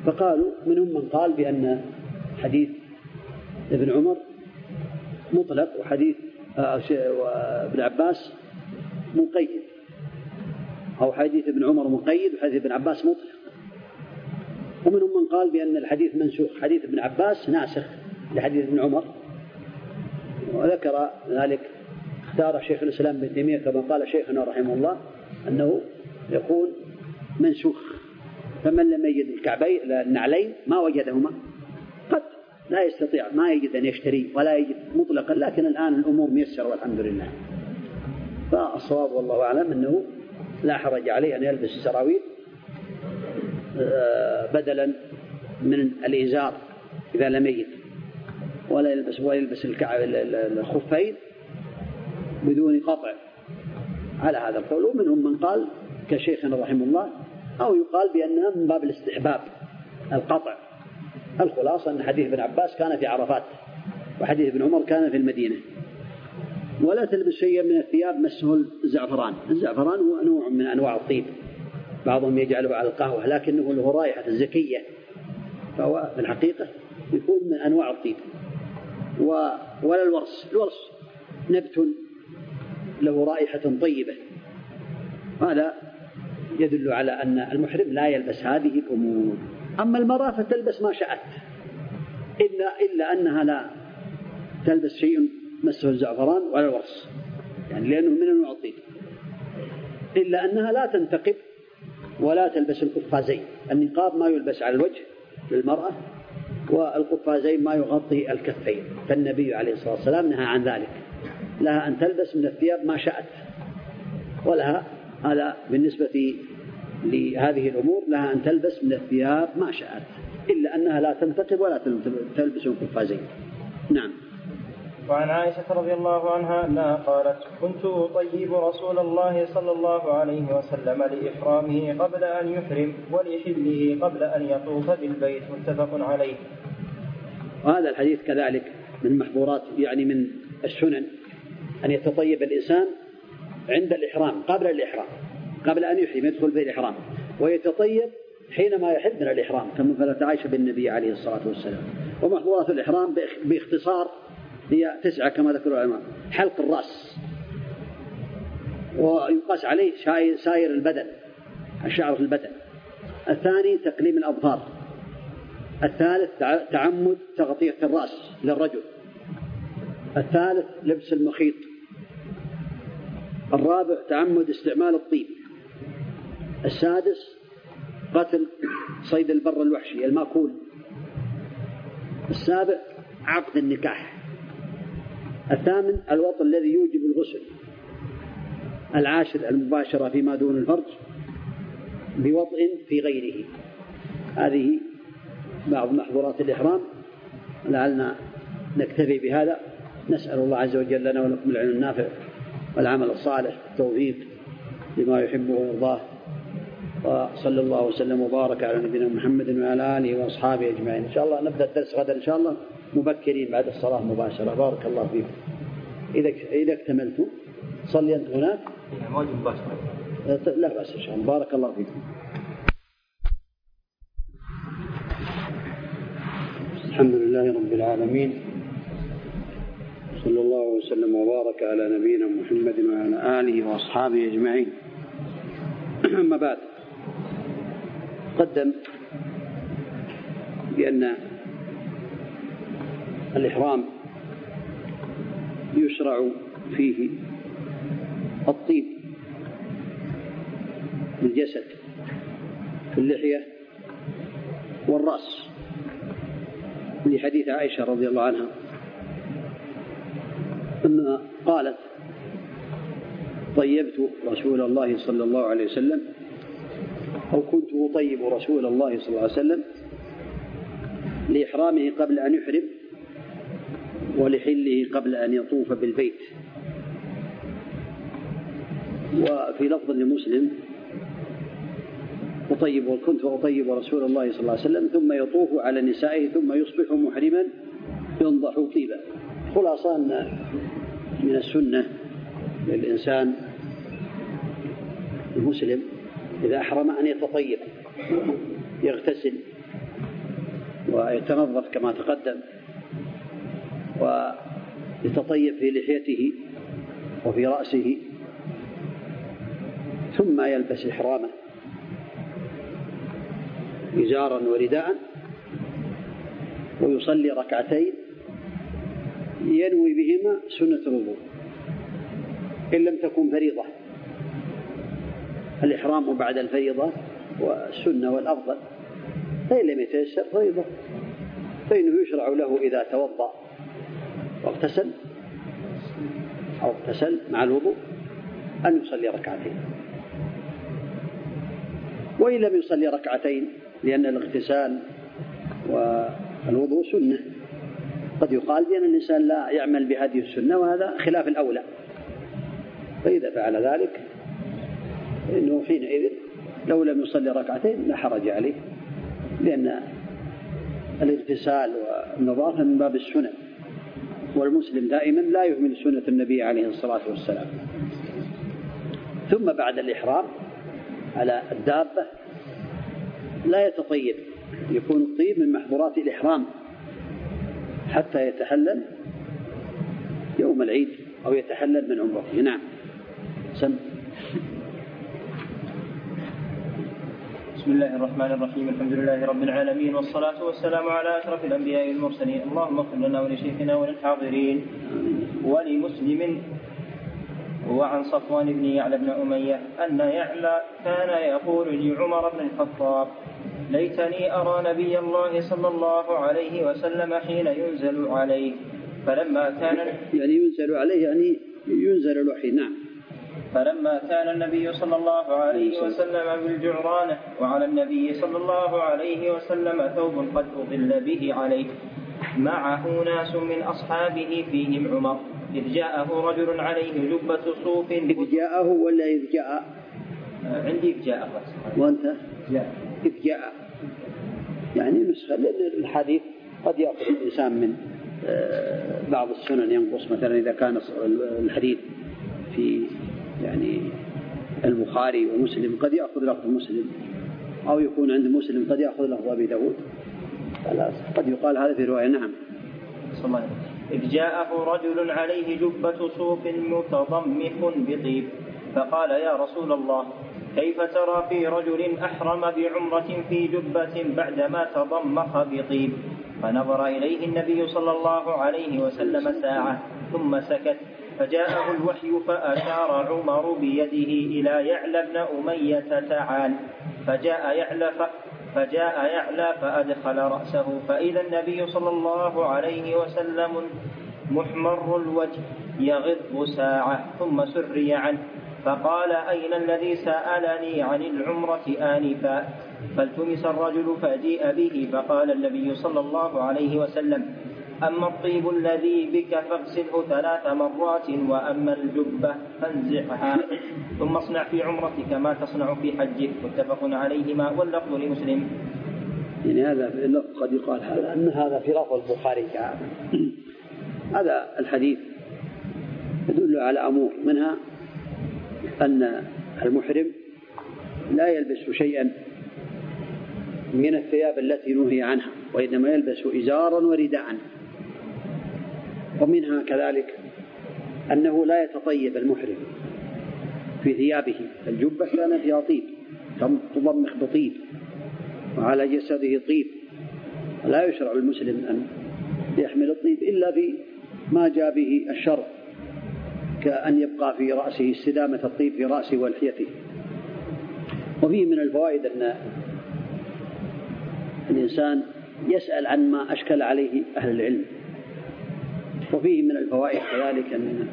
فقالوا منهم من قال بأن حديث ابن عمر مطلق وحديث ابن عباس مقيد، أو حديث ابن عمر مقيد وحديث ابن عباس مطلق. ومنهم من قال بأن الحديث منسوخ، حديث ابن عباس ناسخ لحديث ابن عمر، وذكر ذلك اختار شيخ الإسلام ابن تيمية كما قال شيخنا رحمه الله أنه يكون منسوخ، فمن لم يجد الكعبين النعلين ما وجدهما قد لا يستطيع، ما يجد أن يشتري ولا يجد مطلقا، لكن الآن الأمور ميسرة والحمد لله. فالصواب والله أعلم أنه لا حرج عليه أن يلبس السراويل بدلا من الإزار إذا لم يجد، ولا يلبس الخفين بدون قطع على هذا القول. ومنهم من قال كشيخنا رحمه الله أو يقال بأنها من باب الاستحباب القطع. الخلاصة أن حديث ابن عباس كان في عرفات وحديث ابن عمر كان في المدينة. ولا تلبس شيئا من الثياب مسه الزعفران. الزعفران هو نوع من أنواع الطيب، بعضهم يجعله على القهوة لكنه له رائحة زكية، فهو في الحقيقة يكون من أنواع الطيب. ولا الورس نبت له رائحة طيبة، هذا يدل على أن المحرم لا يلبس هذه الأمور. أما المرأة فتلبس ما شاءت، إلا أنها لا تلبس شيء مسه الزعفران ولا الورس، يعني لأنه من أنواع الطيب، إلا أنها لا تنتقب ولا تلبس القفازين. النقاب ما يلبس على الوجه للمرأة، والقفازين ما يغطي الكفين، فالنبي عليه الصلاة والسلام نهى عن ذلك. لها أن تلبس من الثياب ما شاءت، ولها هذا بالنسبة لهذه الأمور لها أن تلبس من الثياب ما شاءت، إلا أنها لا تنتقب ولا تلبس القفازين. نعم. وعن عائشة رضي الله عنها أنها قالت: كنت أطيب رسول الله صلى الله عليه وسلم لإحرامه قبل أن يحرم ولحله قبل أن يطوف بالبيت، متفق عليه. وهذا الحديث كذلك من محظورات، يعني من السنن أن يتطيب الإنسان عند الإحرام قبل أن يحرم يدخل في الإحرام، ويتطيب حينما يحل من الإحرام كما فعلت عائشة بالنبي عليه الصلاة والسلام. ومحظورات الإحرام باختصار هي 9 كما ذكر العلماء: حلق الرأس، ويقاس عليه سائر البدن، الشعر في البدن. الثاني تقليم الأظفار. الثالث تعمد تغطية الرأس للرجل. الثالث لبس المخيط. الرابع تعمد استعمال الطيب. السادس قتل صيد البر الوحشي المأكول. السابع عقد النكاح. الثامن الوطء الذي يوجب الغسل. العاشر المباشرة فيما دون الفرج بوطء في غيره. هذه بعض محظورات الإحرام، لعلنا نكتفي بهذا. نسأل الله عز وجل لنا ولكم العلم النافع والعمل الصالح، التوفيق لما يحبه ويرضاه، وصلى الله وسلم وبارك على نبينا محمد وعلى آله وأصحابه أجمعين. إن شاء الله نبدأ الدرس غدا إن شاء الله مبكرين بعد الصلاة مباشرة. بارك الله فيكم. إذا اكتملتم صلي أنت هناك لا بأس إن شاء الله. بارك الله فيكم. الحمد لله رب العالمين، صلى الله وسلم وبارك على نبينا محمد وعلى آله وأصحابه أجمعين. أما بعد، قدم بأن الإحرام يشرع فيه الطيب بالجسد في اللحية والرأس، لحديث عائشة رضي الله عنها أنها قالت: طيبت رسول الله صلى الله عليه وسلم، أو كنت أطيب رسول الله صلى الله عليه وسلم لإحرامه قبل أن يحرم ولحله قبل أن يطوف بالبيت. وفي لفظ لمسلم: كنت أطيب رسول الله صلى الله عليه وسلم ثم يطوف على نسائه ثم يصبح محرما ينضح طيبا. خلاصة أن من السنة للإنسان المسلم إذا أحرم أن يتطيب، يغتسل ويتنظف كما تقدم، ويتطيب في لحيته وفي رأسه، ثم يلبس إحرامه إزارا ورداء، ويصلي ركعتين ينوي بهما سنة الوضوء إن لم تكن فريضة. الإحرام بعد الفريضة والسنة والأفضل، فإن لم يتيسر فريضة فإنه يشرع له إذا توضأ واغتسل أو اغتسل مع الوضوء أن يصلي ركعتين، وإن لم يصلي ركعتين لأن الاغتسال والوضوء سنة، قد يقال بأن الإنسان لا يعمل بهذه السنة وهذا خلاف الأولى، فإذا فعل ذلك إنه حينئذ لو لم يصلي ركعتين لا حرج عليه، لأن الاغتسال والنظافة من باب السنن، والمسلم دائما لا يهمل سنة النبي عليه الصلاة والسلام. ثم بعد الإحرام على الدابة لا يتطيب، يكون الطيب من محظورات الإحرام حتى يتحلل يوم العيد أو يتحلل من عمرته. نعم. سم. بسم الله الرحمن الرحيم. الحمد لله رب العالمين، والصلاة والسلام على أشرف الأنبياء والمرسلين. اللهم اغفر لنا ولشيخنا وللحاضرين ولمسلم. وعن صفوان بن يعلى بن أمية أن يعلى كان يقول لعمر بن الخطاب: ليتني أرى نبي الله صلى الله عليه وسلم حين ينزل عليه. فلما كان ينزل عليه يعني ينزل الوحي. نعم. فلما كان النبي صلى الله عليه وسلم بالجعرانة وعلى النبي صلى الله عليه وسلم ثوب قد أظل به عليه معه ناس من أصحابه فيهم عمر، إذ جاءه رجل عليه جبة صوف. إذ جاءه ولا إذ جاء؟ عندي إذ جاءه. وأنت؟ إذ جاء يعني نسخة، لأن الحديث قد يأخذ الإنسان من بعض السنن ينقص، مثلا إذا كان الحديث في يعني البخاري ومسلم قد يأخذ لفظ مسلم، أو يكون عند مسلم قد يأخذ لفظ أبي داود، قد يقال هذا في رواية. نعم. إذ جاءه رجل عليه جبة صوف متضمخ بطيب، فقال: يا رسول الله، كيف ترى في رجل أحرم بعمرة في جبة بعدما تضمخ بطيب؟ فنظر إليه النبي صلى الله عليه وسلم ساعة ثم سكت، فجاءه الوحي فأشار عمر بيده إلى يعلى بن أمية: تعال. فجاء يعلى فأدخل رأسه، فإذا النبي صلى الله عليه وسلم محمر الوجه يغض ساعة، ثم سري عنه، فقال: أين الذي سألني عن العمرة آنفا؟ فالتمس الرجل فجيء به، فقال النبي صلى الله عليه وسلم: أما الطيب الذي بك فاغسله 3 مرات، وأما الجبة فانزعها، ثم اصنع في عمرتك ما تصنع في حجك. متفق عليهما، واللفظ لمسلم. يعني هذا في اللفظ قد يقال أن هذا في لفظ البخاري كعام. هذا الحديث يدل على أمور، منها أن المحرم لا يلبس شيئا من الثياب التي نهي عنها، وإنما يلبس إزارا ورداء. ومنها كذلك أنه لا يتطيب المحرم في ثيابه. الجبة كان فيها طيب، تضمخ بطيب، وعلى جسده طيب، لا يشرع المسلم أن يحمل الطيب إلا بما جاء به الشرع، كأن يبقى في رأسه استدامة الطيب في رأسه ولحيته. وفيه من الفوائد أن الإنسان يسأل عن ما أشكل عليه أهل العلم. وفيه من الفوائد كذلك أن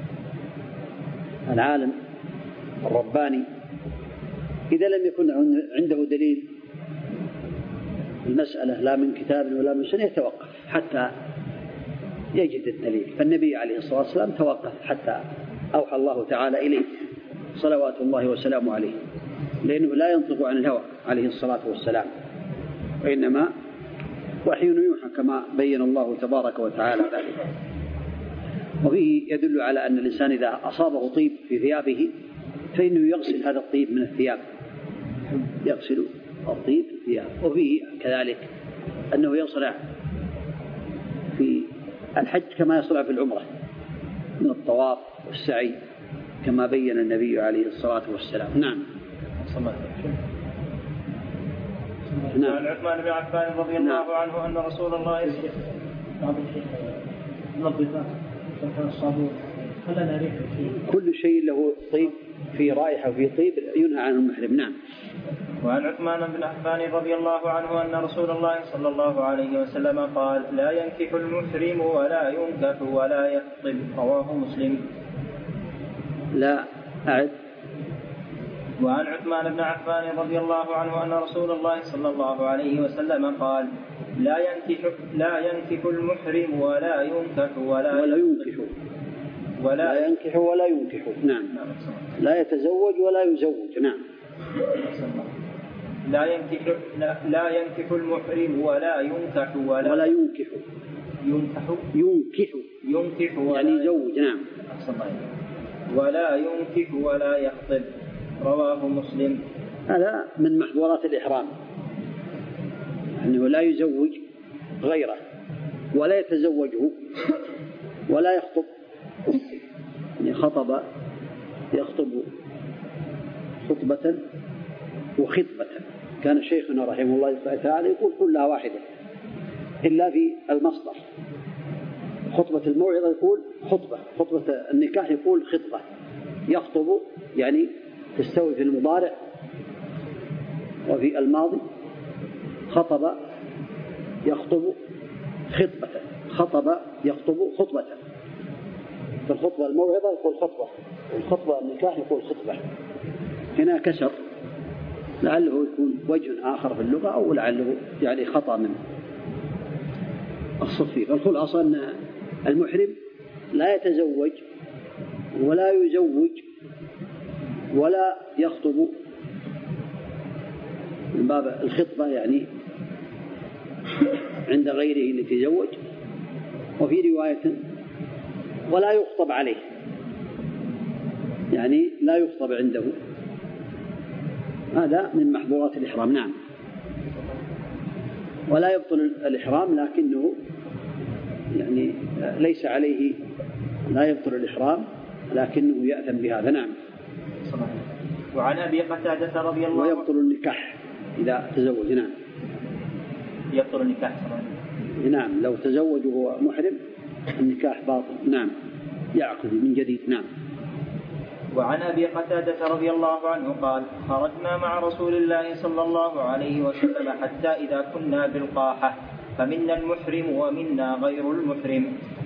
العالم الرباني إذا لم يكن عنده دليل المسألة لا من كتاب ولا من سنة يتوقف حتى يجد الدليل. فالنبي عليه الصلاة والسلام توقف حتى أوحى الله تعالى إليه صلوات الله وسلامه عليه، لأنه لا ينطق عن الهوى عليه الصلاة والسلام، وإنما وحي يوحى كما بين الله تبارك وتعالى ذلك. وفيه يدل على أن الإنسان إذا أصابه طيب في ثيابه فإنه يغسل هذا الطيب من الثياب، يغسل الطيب في الثياب. وفيه كذلك أنه يصنع في الحج كما يصنع في العمرة من الطواف والسعي كما بين النبي عليه الصلاة والسلام. نعم. عن عثمان بن عفان رضي الله عنه أن رسول الله كل شيء له طيب في رائحة وفي طيب ينهى عن المحرم. نعم. وعن عثمان بن عفان رضي الله عنه أن رسول الله صلى الله عليه وسلم قال لا ينكح المحرم ولا ينكح ولا يخطب. رواه مسلم. لا أعد. وعن عثمان بن عفان رضي الله عنه أن رسول الله صلى الله عليه وسلم قال لا ينكح المحرم ولا ينكح ولا ينكح ولا ينكح. نعم. لا يتزوج ولا يزوج. نعم. لا ينكح المحرم ولا ينكح ولا ينكح يعني يزوج. نعم. ولا ينكح ولا يخطب. رواه مسلم. هذا من محظورات الإحرام أنه لا يزوج غيره ولا يتزوجه ولا يخطب. يعني خطب يخطب خطبة وخطبة. كان شيخنا رحمه الله تعالى يقول كلها واحدة إلا في المصدر. خطبة الموعظة يقول خطبة النكاح يقول خطبة. يخطب يعني تستوي في المضارع وفي الماضي. خطب يخطب خطبة. خطب يخطب خطبة. في الخطبة الموعظة يقول خطبة. الخطبة النكاح يقول خطبة. هنا كسر لعله يكون وجه آخر في اللغة أو لعله يعني خطأ من الصفي. فالخلاصة أن المحرم لا يتزوج ولا يزوج ولا يخطب من باب الخطبة يعني عند غيره اللي يتزوج. وفي رواية ولا يخطب عليه يعني لا يخطب عنده. هذا من محظورات الإحرام. نعم. ولا يبطل الإحرام لكنه يعني ليس عليه لا يبطل الإحرام لكنه يأثم بهذا. نعم. وعن أبي قتادة رضي الله عنه. ويبطل النكاح إذا تزوج. نعم. يبطل النكاح. نعم. لو تزوج وهو محرم النكاح باطل. نعم. يعقد من جديد. نعم. وعن أبي قتادة رضي الله عنه قال خرجنا مع رسول الله صلى الله عليه وسلم حتى إذا كنا بالقاحة فمنا المحرم ومنا غير المحرم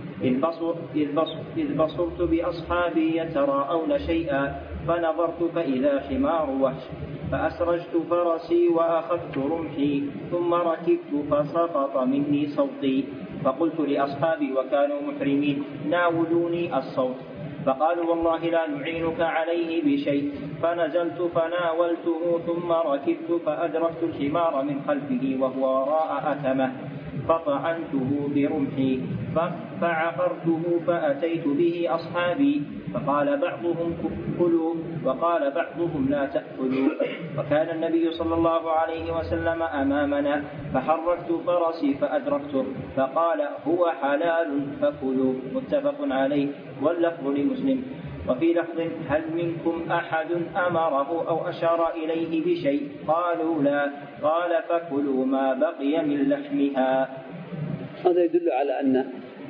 إذ بصرت بأصحابي يتراءون شيئا فنظرت فإذا حمار وحش فأسرجت فرسي وأخذت رمحي ثم ركبت فسقط مني صوتي فقلت لأصحابي وكانوا محرمين ناولوني الصوت فقالوا والله لا نعينك عليه بشيء فنزلت فناولته ثم ركبت فأدركت الحمار من خلفه وهو وراء أثمه فطعنته برمحي فعقرته فأتيت به أصحابي فقال بعضهم كلوا وقال بعضهم لا تأكلوا. وكان النبي صلى الله عليه وسلم أمامنا فحركت فرسي فأدركته فقال هو حلال فكلوا. متفق عليه واللفظ لمسلم. وفي لفظ هل منكم أحد أمره أو أشار إليه بشيء قالوا لا قال فكلوا ما بقي من لحمها. هذا يدل على أن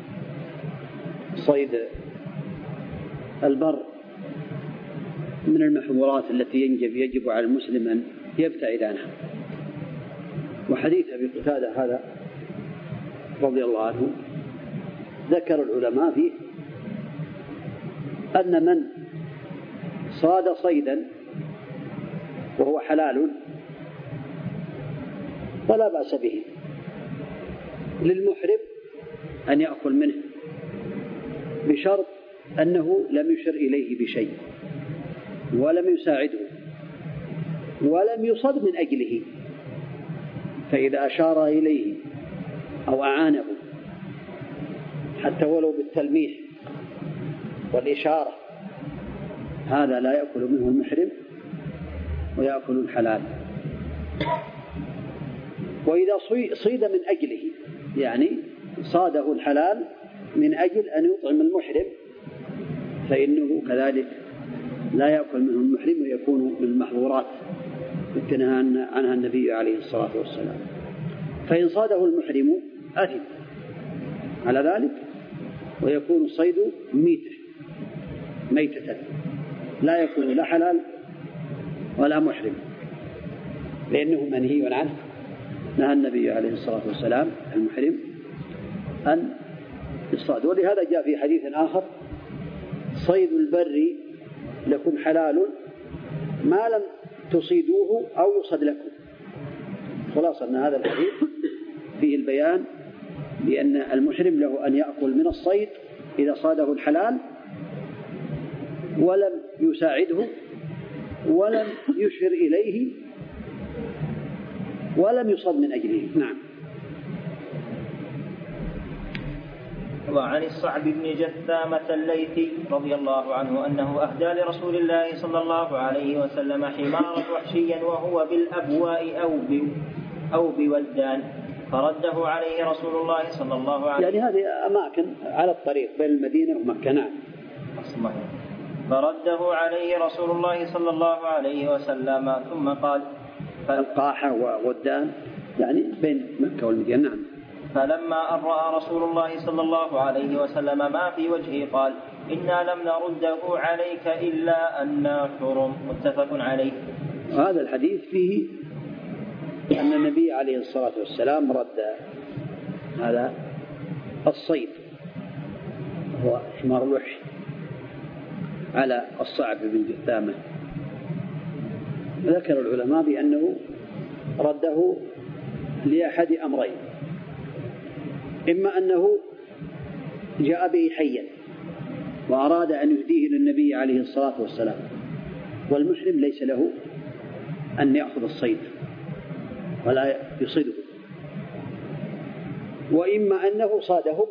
صيد البر من المحظورات التي يجب على المسلم أن يبتعد عنها. وحديث أبي قتادة هذا رضي الله عنه ذكر العلماء فيه أن من صاد صيدا وهو حلال فلا بأس به للمحرم أن يأكل منه بشرط أنه لم يشر إليه بشيء ولم يساعده ولم يصد من أجله. فإذا أشار إليه أو أعانه حتى ولو بالتلميح والإشارة هذا لا يأكل منه المحرم ويأكل الحلال. وإذا صيد من أجله يعني صاده الحلال من أجل أن يطعم المحرم فإنه كذلك لا يأكل منه المحرم ويكون من المحظورات التي نهى عنها النبي عليه الصلاة والسلام. فإن صاده المحرم أثم على ذلك ويكون الصيد ميتة لا يكون لا حلال ولا محرم لأنه منهي عنه. نهى النبي عليه الصلاة والسلام المحرم أن يصطاد. ولهذا جاء في حديث آخر صيد البر لكم حلال ما لم تصيدوه أو يصد لكم. خلاصة أن هذا الحديث فيه البيان بأن المحرم له أن يأكل من الصيد إذا صاده الحلال ولم يساعده ولم يشر إليه ولم يصد من أجله. نعم. وعن الصعب بن جثامة الليثي رضي الله عنه أنه أهدى لرسول الله صلى الله عليه وسلم حمارا وحشيا وهو بالأبواء أو بودان فرده عليه رسول الله صلى الله عليه وسلم. يعني هذه أماكن على الطريق بين المدينة ومكة. نعم. فرده عليه رسول الله صلى الله عليه وسلم ثم قال القاحة وودان يعني بين مكة والمدينة. نعم. فلما أن رأى رسول الله صلى الله عليه وسلم ما في وجهه قال إنا لم نرده عليك إلا أننا حرم. متفق عليه. هذا الحديث فيه أن النبي عليه الصلاة والسلام رد هذا الصيد هو حمار الوحش على الصعب بن جثامة. ذكر العلماء بأنه رده لأحد أمرين: إما أنه جاء به حيا وأراد أن يهديه للنبي عليه الصلاة والسلام والمحرم ليس له أن يأخذ الصيد ولا يصيده، وإما أنه صاده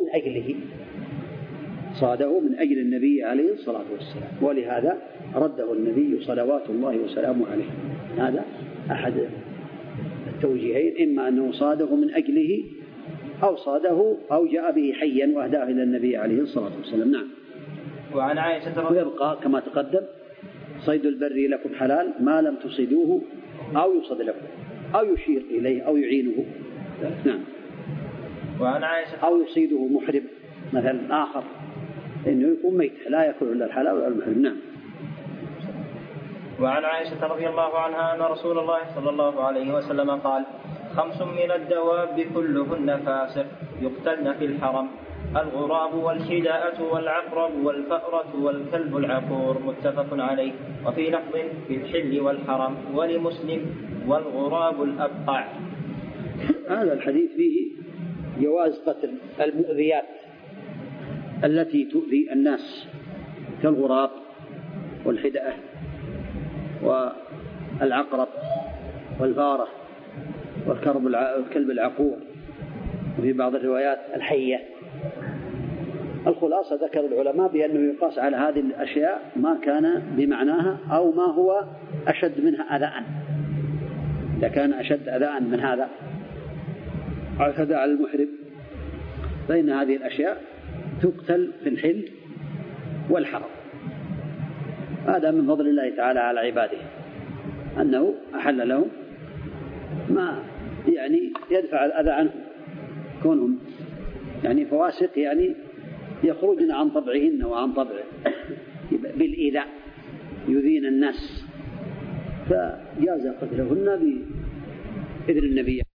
من أجل النبي عليه الصلاة والسلام ولهذا رده النبي صلوات الله وسلامه عليه. هذا أحد التوجيهين: إما أنه صاده من أجله أو صاده أو جاء به حيا وأهداه إلى النبي عليه الصلاة والسلام. نعم. وعن عائشة ويبقى كما تقدم صيد البر لكم حلال ما لم تصيدوه أو يصد لكم أو يشير إليه أو يعينه. نعم. وعن عائشة أو يصيده محرم مثلا آخر إنه يكون ميت لا يأكل إلا الحلال ولا المحرم. نعم. وعن عائشة رضي الله عنها أن رسول الله صلى الله عليه وسلم قال: 5 من الدواب كلهن فاسق يقتلن في الحرم: الغراب والحداءة والعقرب والفأرة والكلب العقور. متفق عليه. وفي لفظ: في الحل والحرم. ولمسلم: والغراب الأبقع. هذا الحديث فيه جواز قتل المؤذيات التي تؤذي الناس كالغراب والحداءة والعقرب والفارة والكلب العقور، وفي بعض الروايات الحية. الخلاصة ذكر العلماء بأنه يقاس على هذه الأشياء ما كان بمعناها أو ما هو أشد منها أذى. إذا كان أشد أذى من هذا اعتدى على المحرم فإن هذه الأشياء تقتل في الحل والحرم. هذا من فضل الله تعالى على عباده أنه أحل لهم ما يعني يدفع الأذى عنهم، كونهم يعني فواسق يعني يخرجن عن طبعهن وعن طبعه بالإيذاء يؤذين الناس، فجاز قتلهن بإذن النبي.